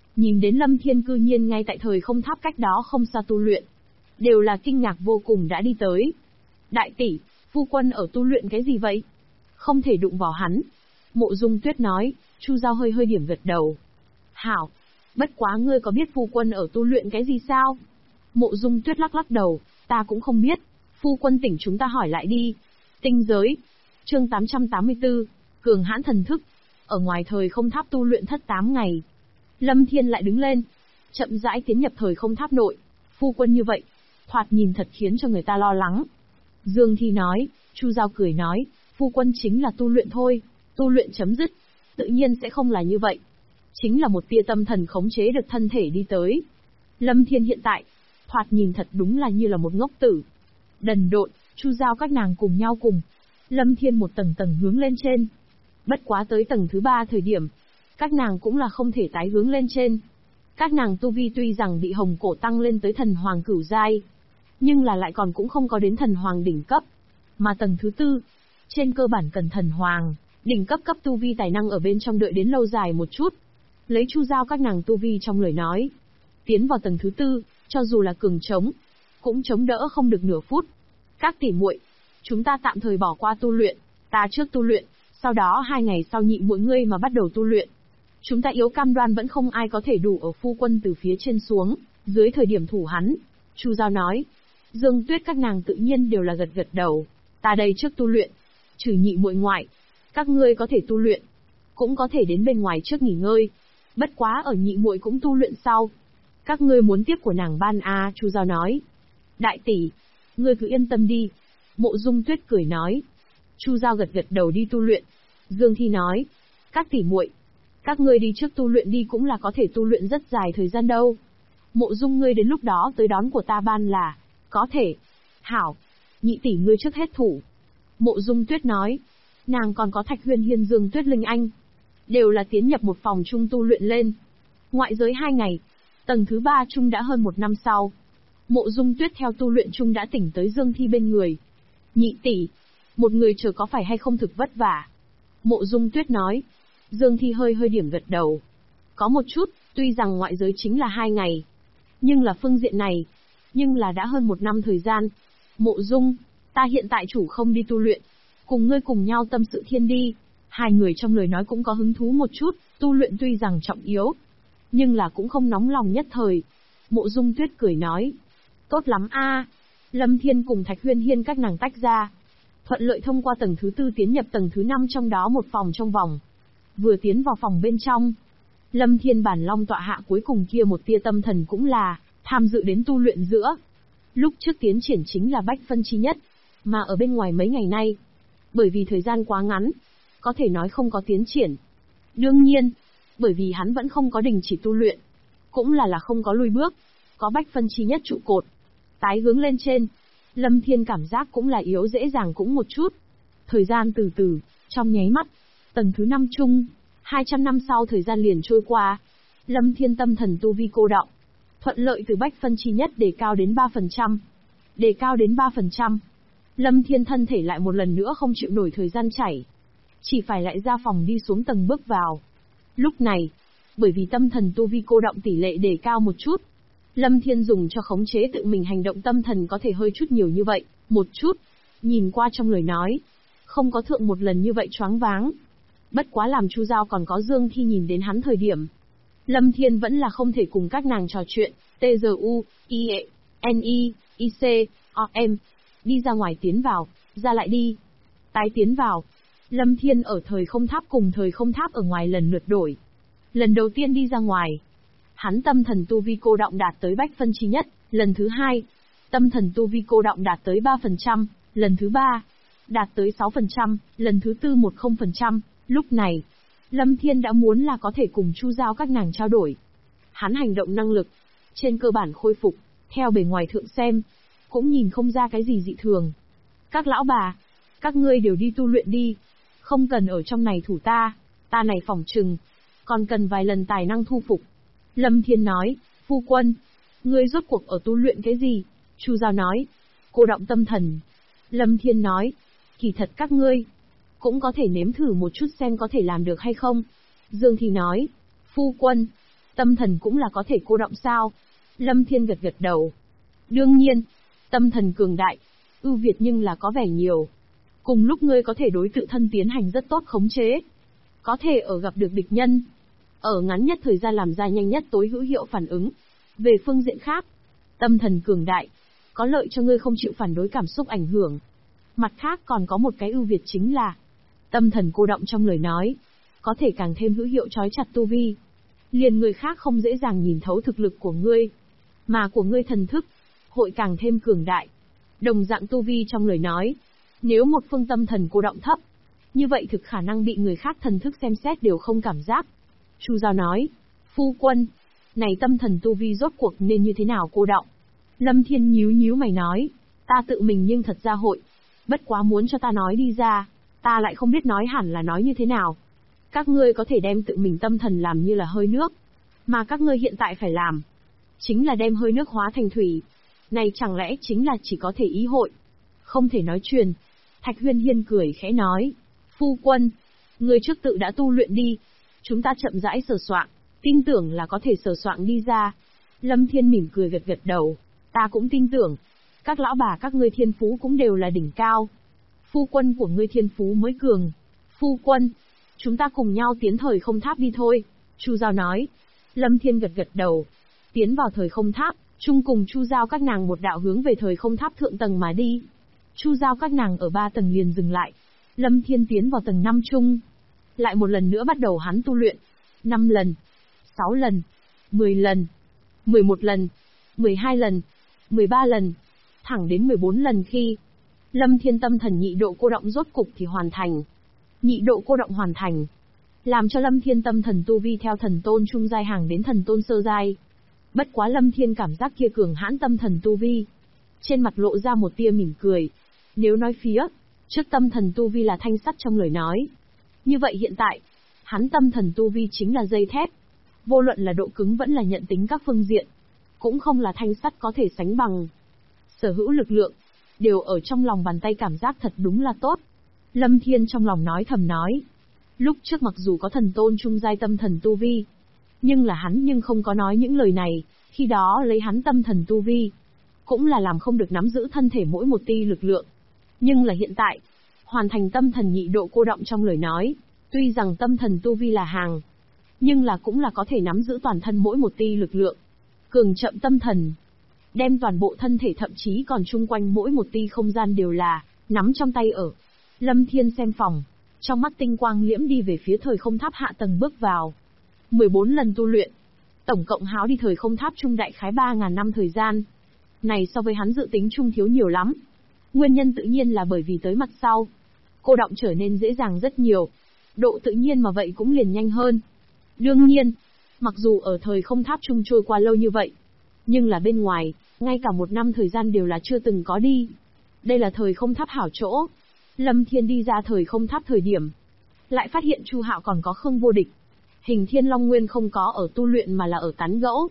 nhìn đến Lâm Thiên cư nhiên ngay tại thời không tháp cách đó không xa tu luyện. Đều là kinh ngạc vô cùng đã đi tới. Đại tỷ, phu quân ở tu luyện cái gì vậy? Không thể đụng vào hắn. Mộ Dung Tuyết nói, Chu Giao hơi hơi điểm gật đầu. Hảo, bất quá ngươi có biết phu quân ở tu luyện cái gì sao? Mộ Dung Tuyết lắc lắc đầu, ta cũng không biết, phu quân tỉnh chúng ta hỏi lại đi. Tinh giới, chương 884, cường hãn thần thức, ở ngoài thời không tháp tu luyện thất 8 ngày. Lâm Thiên lại đứng lên, chậm rãi tiến nhập thời không tháp nội, phu quân như vậy, thoạt nhìn thật khiến cho người ta lo lắng. Dương Thi nói, Chu Giao cười nói, phu quân chính là tu luyện thôi, tu luyện chấm dứt, tự nhiên sẽ không là như vậy. Chính là một tia tâm thần khống chế được thân thể đi tới. Lâm Thiên hiện tại, thoạt nhìn thật đúng là như là một ngốc tử. Đần độn, Chu Giao các nàng cùng nhau cùng. Lâm Thiên một tầng tầng hướng lên trên. Bất quá tới tầng thứ 3 thời điểm, các nàng cũng là không thể tái hướng lên trên. Các nàng tu vi tuy rằng bị hồng cổ tăng lên tới thần hoàng cửu giai, nhưng là lại còn cũng không có đến thần hoàng đỉnh cấp. Mà tầng thứ 4, trên cơ bản cần thần hoàng, đỉnh cấp cấp tu vi tài năng ở bên trong đợi đến lâu dài một chút. Lấy Chu Giao các nàng tu vi trong lời nói, tiến vào tầng thứ 4, cho dù là cường chống, cũng chống đỡ không được nửa phút. Các tỷ muội, chúng ta tạm thời bỏ qua tu luyện, ta trước tu luyện, sau đó 2 ngày sau nhị muội ngươi mà bắt đầu tu luyện. Chúng ta yếu cam đoan vẫn không ai có thể đủ ở phu quân từ phía trên xuống, dưới thời điểm thủ hắn. Chu Giao nói. Dương Tuyết các nàng tự nhiên đều là gật gật đầu. Ta đây trước tu luyện, trừ nhị muội ngoại, các ngươi có thể tu luyện, cũng có thể đến bên ngoài trước nghỉ ngơi. Bất quá ở nhị muội cũng tu luyện sau. Các ngươi muốn tiếp của nàng ban a, Chu Giao nói. Đại tỷ, ngươi cứ yên tâm đi. Mộ Dung Tuyết cười nói. Chu Giao gật gật đầu đi tu luyện. Dương Thi nói. Các tỷ muội, các ngươi đi trước tu luyện đi cũng là có thể tu luyện rất dài thời gian đâu. Mộ Dung ngươi đến lúc đó tới đón của ta ban là, có thể. Hảo, nhị tỷ ngươi trước hết thủ. Mộ Dung Tuyết nói. Nàng còn có Thạch Huyên Hiên Dương Tuyết Linh Anh. Đều là tiến nhập một phòng chung tu luyện lên. Ngoại giới 2 ngày, tầng thứ 3 chung đã hơn 1 năm sau. Mộ Dung Tuyết theo tu luyện chung đã tỉnh tới Dương Thi bên người. Nhị tỷ, một người chờ có phải hay không thực vất vả? Mộ Dung Tuyết nói. Dương Thi hơi hơi điểm gật đầu. Có một chút, tuy rằng ngoại giới chính là 2 ngày. Nhưng là phương diện này, nhưng là đã hơn 1 năm thời gian. Mộ Dung, ta hiện tại chủ không đi tu luyện. Cùng ngươi cùng nhau tâm sự thiên đi. Hai người trong lời nói cũng có hứng thú một chút, tu luyện tuy rằng trọng yếu, nhưng là cũng không nóng lòng nhất thời. Mộ Dung Tuyết cười nói. Tốt lắm a. Lâm Thiên cùng Thạch Huyên Hiên các nàng tách ra. Thuận lợi thông qua tầng thứ 4 tiến nhập tầng thứ 5 trong đó một phòng trong vòng. Vừa tiến vào phòng bên trong, Lâm Thiên bản long tọa hạ cuối cùng kia một tia tâm thần cũng là tham dự đến tu luyện giữa. Lúc trước tiến triển chính là bách phân chi nhất, mà ở bên ngoài mấy ngày nay, bởi vì thời gian quá ngắn, có thể nói không có tiến triển. Đương nhiên, bởi vì hắn vẫn không có đình chỉ tu luyện, cũng là không có lui bước, có bách phân chi nhất trụ cột, tái hướng lên trên. Lâm Thiên cảm giác cũng là yếu dễ dàng cũng một chút. Thời gian từ từ, trong nháy mắt, tầng thứ 5 chung, 200 năm sau thời gian liền trôi qua. Lâm Thiên tâm thần tu vi cô đọng, thuận lợi từ bách phân chi nhất đề cao đến 3%. Đề cao đến 3%. Lâm Thiên thân thể lại một lần nữa không chịu nổi thời gian chảy. Chỉ phải lại ra phòng đi xuống tầng bước vào. Lúc này, bởi vì tâm thần tu vi cô đọng tỷ lệ đề cao một chút, Lâm Thiên dùng cho khống chế tự mình hành động tâm thần có thể hơi chút nhiều như vậy, một chút. Nhìn qua trong lời nói, không có thượng một lần như vậy choáng váng. Bất quá làm Chu Giao còn có Dương Thi nhìn đến hắn thời điểm, Lâm Thiên vẫn là không thể cùng các nàng trò chuyện. TGU, IE, NI, IC, OM. Đi ra ngoài tiến vào, ra lại đi. Tái tiến vào. Lâm Thiên ở thời không tháp cùng thời không tháp ở ngoài lần lượt đổi. Lần đầu tiên đi ra ngoài, hắn tâm thần tu vi cô đọng đạt tới bách phân chi nhất. Lần thứ 2, tâm thần tu vi cô đọng đạt tới 3%. Lần thứ 3, đạt tới 6%. Lần thứ 4 10%. Lúc này, Lâm Thiên đã muốn là có thể cùng Chu Giao các nàng trao đổi. Hắn hành động năng lực, trên cơ bản khôi phục, theo bề ngoài thượng xem, cũng nhìn không ra cái gì dị thường. Các lão bà, các ngươi đều đi tu luyện đi, không cần ở trong này thủ ta này phỏng chừng, còn cần vài lần tài năng thu phục. Lâm Thiên nói, phu quân, ngươi rốt cuộc ở tu luyện cái gì? Chu Giao nói, cô động tâm thần. Lâm Thiên nói, kỳ thật các ngươi cũng có thể nếm thử một chút xem có thể làm được hay không. Dương Thì nói, phu quân, Tâm thần cũng là có thể cô động sao? Lâm Thiên gật gật đầu. Đương nhiên, tâm thần cường đại, ưu việt nhưng là có vẻ nhiều. Cùng lúc ngươi có thể đối tự thân tiến hành rất tốt khống chế. Có thể ở gặp được địch nhân, ở ngắn nhất thời gian làm ra nhanh nhất tối hữu hiệu phản ứng. Về phương diện khác, tâm thần cường đại, có lợi cho ngươi không chịu phản đối cảm xúc ảnh hưởng. Mặt khác còn có một cái ưu việt chính là, tâm thần cô động trong lời nói, có thể càng thêm hữu hiệu trói chặt tu vi. Liền người khác không dễ dàng nhìn thấu thực lực của ngươi, mà của ngươi thần thức, hội càng thêm cường đại. Đồng dạng tu vi trong lời nói, nếu một phương tâm thần cô động thấp, như vậy thực khả năng bị người khác thần thức xem xét đều không cảm giác. Chu Giao nói, phu quân, này tâm thần tu vi rốt cuộc nên như thế nào cô động? Lâm Thiên nhíu nhíu mày nói, ta tự mình nhưng thật ra hội, bất quá muốn cho ta nói đi ra, ta lại không biết nói hẳn là nói như thế nào. Các ngươi có thể đem tự mình tâm thần làm như là hơi nước, mà các ngươi hiện tại phải làm, chính là đem hơi nước hóa thành thủy. Này chẳng lẽ chính là chỉ có thể ý hội, không thể nói truyền. Thạch Huyên Hiên cười khẽ nói, phu quân, người trước tự đã tu luyện đi, chúng ta chậm rãi sờ soạn, tin tưởng là có thể sờ soạn đi ra. Lâm Thiên mỉm cười gật gật đầu, ta cũng tin tưởng, các lão bà các ngươi thiên phú cũng đều là đỉnh cao. Phu quân của ngươi thiên phú mới cường. Phu quân, chúng ta cùng nhau tiến thời không tháp đi thôi, Chu Giao nói. Lâm Thiên gật gật đầu, tiến vào thời không tháp, chung cùng Chu Giao các nàng một đạo hướng về thời không tháp thượng tầng mà đi. Chu Giao các nàng ở 3 tầng liền dừng lại, Lâm Thiên tiến vào tầng 5 chung. Lại một lần nữa bắt đầu hắn tu luyện, 5 lần, 6 lần, 10 lần, 11 lần, 12 lần, 13 lần, thẳng đến 14 lần khi Lâm Thiên tâm thần nhị độ cô động rốt cục thì hoàn thành. Nhị độ cô động hoàn thành, làm cho Lâm Thiên tâm thần tu vi theo thần tôn trung giai hàng đến thần tôn sơ giai. Bất quá Lâm Thiên cảm giác kia cường hãn tâm thần tu vi, trên mặt lộ ra một tia mỉm cười. Nếu nói phía trước tâm thần tu vi là thanh sắt trong lời nói, như vậy hiện tại, hắn tâm thần tu vi chính là dây thép. Vô luận là độ cứng vẫn là nhận tính các phương diện, cũng không là thanh sắt có thể sánh bằng. Sở hữu lực lượng, đều ở trong lòng bàn tay, cảm giác thật đúng là tốt. Lâm Thiên trong lòng nói thầm nói. Lúc trước mặc dù có thần tôn trung giai tâm thần tu vi, nhưng là hắn nhưng không có nói những lời này, khi đó lấy hắn tâm thần tu vi, cũng là làm không được nắm giữ thân thể mỗi một ti lực lượng. Nhưng là hiện tại, hoàn thành tâm thần nhị độ cô động trong lời nói, tuy rằng tâm thần tu vi là hàng, nhưng là cũng là có thể nắm giữ toàn thân mỗi một ti lực lượng. Cường chậm tâm thần, đem toàn bộ thân thể thậm chí còn chung quanh mỗi một ti không gian đều là nắm trong tay ở. Lâm Thiên xem phòng, trong mắt tinh quang liễm đi về phía thời không tháp hạ tầng bước vào. 14 lần tu luyện, tổng cộng háo đi thời không tháp trung đại khái 3.000 năm thời gian. Này so với hắn dự tính trung thiếu nhiều lắm. Nguyên nhân tự nhiên là bởi vì tới mặt sau, cô động trở nên dễ dàng rất nhiều, độ tự nhiên mà vậy cũng liền nhanh hơn. Đương nhiên, mặc dù ở thời không tháp trung trôi qua lâu như vậy, nhưng là bên ngoài, ngay cả 1 năm thời gian đều là chưa từng có đi. Đây là thời không tháp hảo chỗ. Lâm Thiên đi ra thời không tháp thời điểm, lại phát hiện Chu Hạo còn có Khương Vô Địch. Hình Thiên Long Nguyên không có ở tu luyện mà là ở tán gẫu.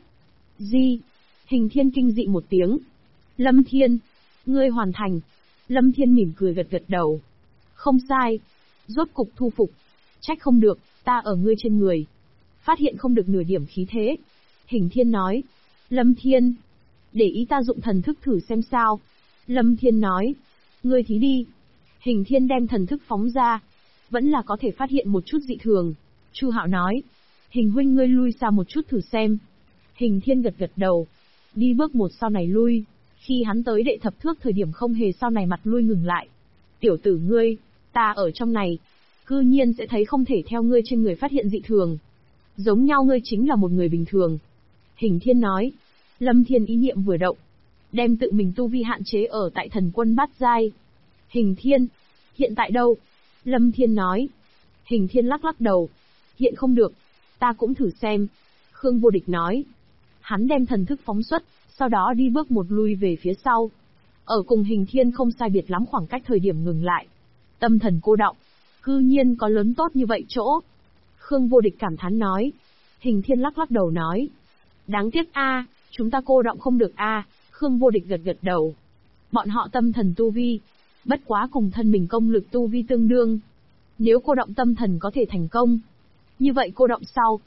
Gì? Hình Thiên kinh dị một tiếng. Lâm Thiên, ngươi hoàn thành. Lâm Thiên mỉm cười gật gật đầu. Không sai. Rốt cục thu phục. Trách không được, ta ở ngươi trên người. Phát hiện không được nửa điểm khí thế. Hình Thiên nói. Lâm Thiên, để ý ta dụng thần thức thử xem sao. Lâm Thiên nói. Ngươi thí đi. Hình Thiên đem thần thức phóng ra. Vẫn là có thể phát hiện một chút dị thường. Chu Hạo nói. Hình huynh ngươi lui xa một chút thử xem. Hình Thiên gật gật đầu. Đi bước một sau này lui. Khi hắn tới đệ thập thước thời điểm không hề sau này mặt lui ngừng lại. Tiểu tử ngươi, ta ở trong này, cư nhiên sẽ thấy không thể theo ngươi trên người phát hiện dị thường. Giống nhau ngươi chính là một người bình thường. Hình Thiên nói. Lâm Thiên ý niệm vừa động, đem tự mình tu vi hạn chế ở tại thần quân bát giai. Hình Thiên, hiện tại đâu? Lâm Thiên nói. Hình Thiên lắc lắc đầu. Hiện không được, ta cũng thử xem. Khương Vô Địch nói. Hắn đem thần thức phóng xuất, sau đó đi bước một lui về phía sau. Ở cùng Hình Thiên không sai biệt lắm khoảng cách thời điểm ngừng lại. Tâm thần cô động, cư nhiên có lớn tốt như vậy chỗ. Khương Vô Địch cảm thán nói. Hình Thiên lắc lắc đầu nói. Đáng tiếc a, chúng ta cô động không được a. Khương Vô Địch gật gật đầu. Bọn họ tâm thần tu vi, bất quá cùng thân mình công lực tu vi tương đương. Nếu cô động tâm thần có thể thành công, như vậy cô động sau,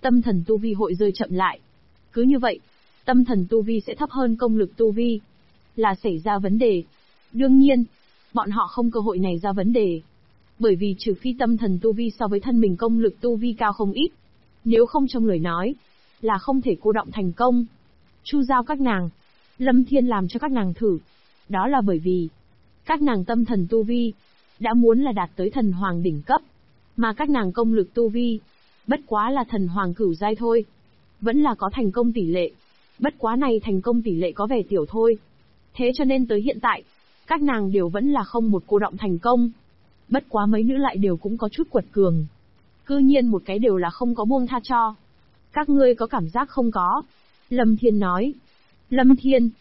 tâm thần tu vi hội rơi chậm lại. Cứ như vậy, tâm thần tu vi sẽ thấp hơn công lực tu vi. Là xảy ra vấn đề. Đương nhiên, bọn họ không cơ hội này ra vấn đề. Bởi vì trừ phi tâm thần tu vi so với thân mình công lực tu vi cao không ít. Nếu không trong lời nói, là không thể cô động thành công. Chu giao các nàng, Lâm Thiên làm cho các nàng thử. Đó là bởi vì, các nàng tâm thần tu vi, đã muốn là đạt tới thần hoàng đỉnh cấp. Mà các nàng công lực tu vi, bất quá là thần hoàng cửu giai thôi. Vẫn là có thành công tỷ lệ. Bất quá này thành công tỷ lệ có vẻ tiểu thôi. Thế cho nên tới hiện tại, các nàng đều vẫn là không một cô động thành công. Bất quá mấy nữ lại đều cũng có chút quật cường. Cư nhiên một cái đều là không có buông tha cho. Các ngươi có cảm giác không có? Lâm Thiên nói. Lâm Thiên,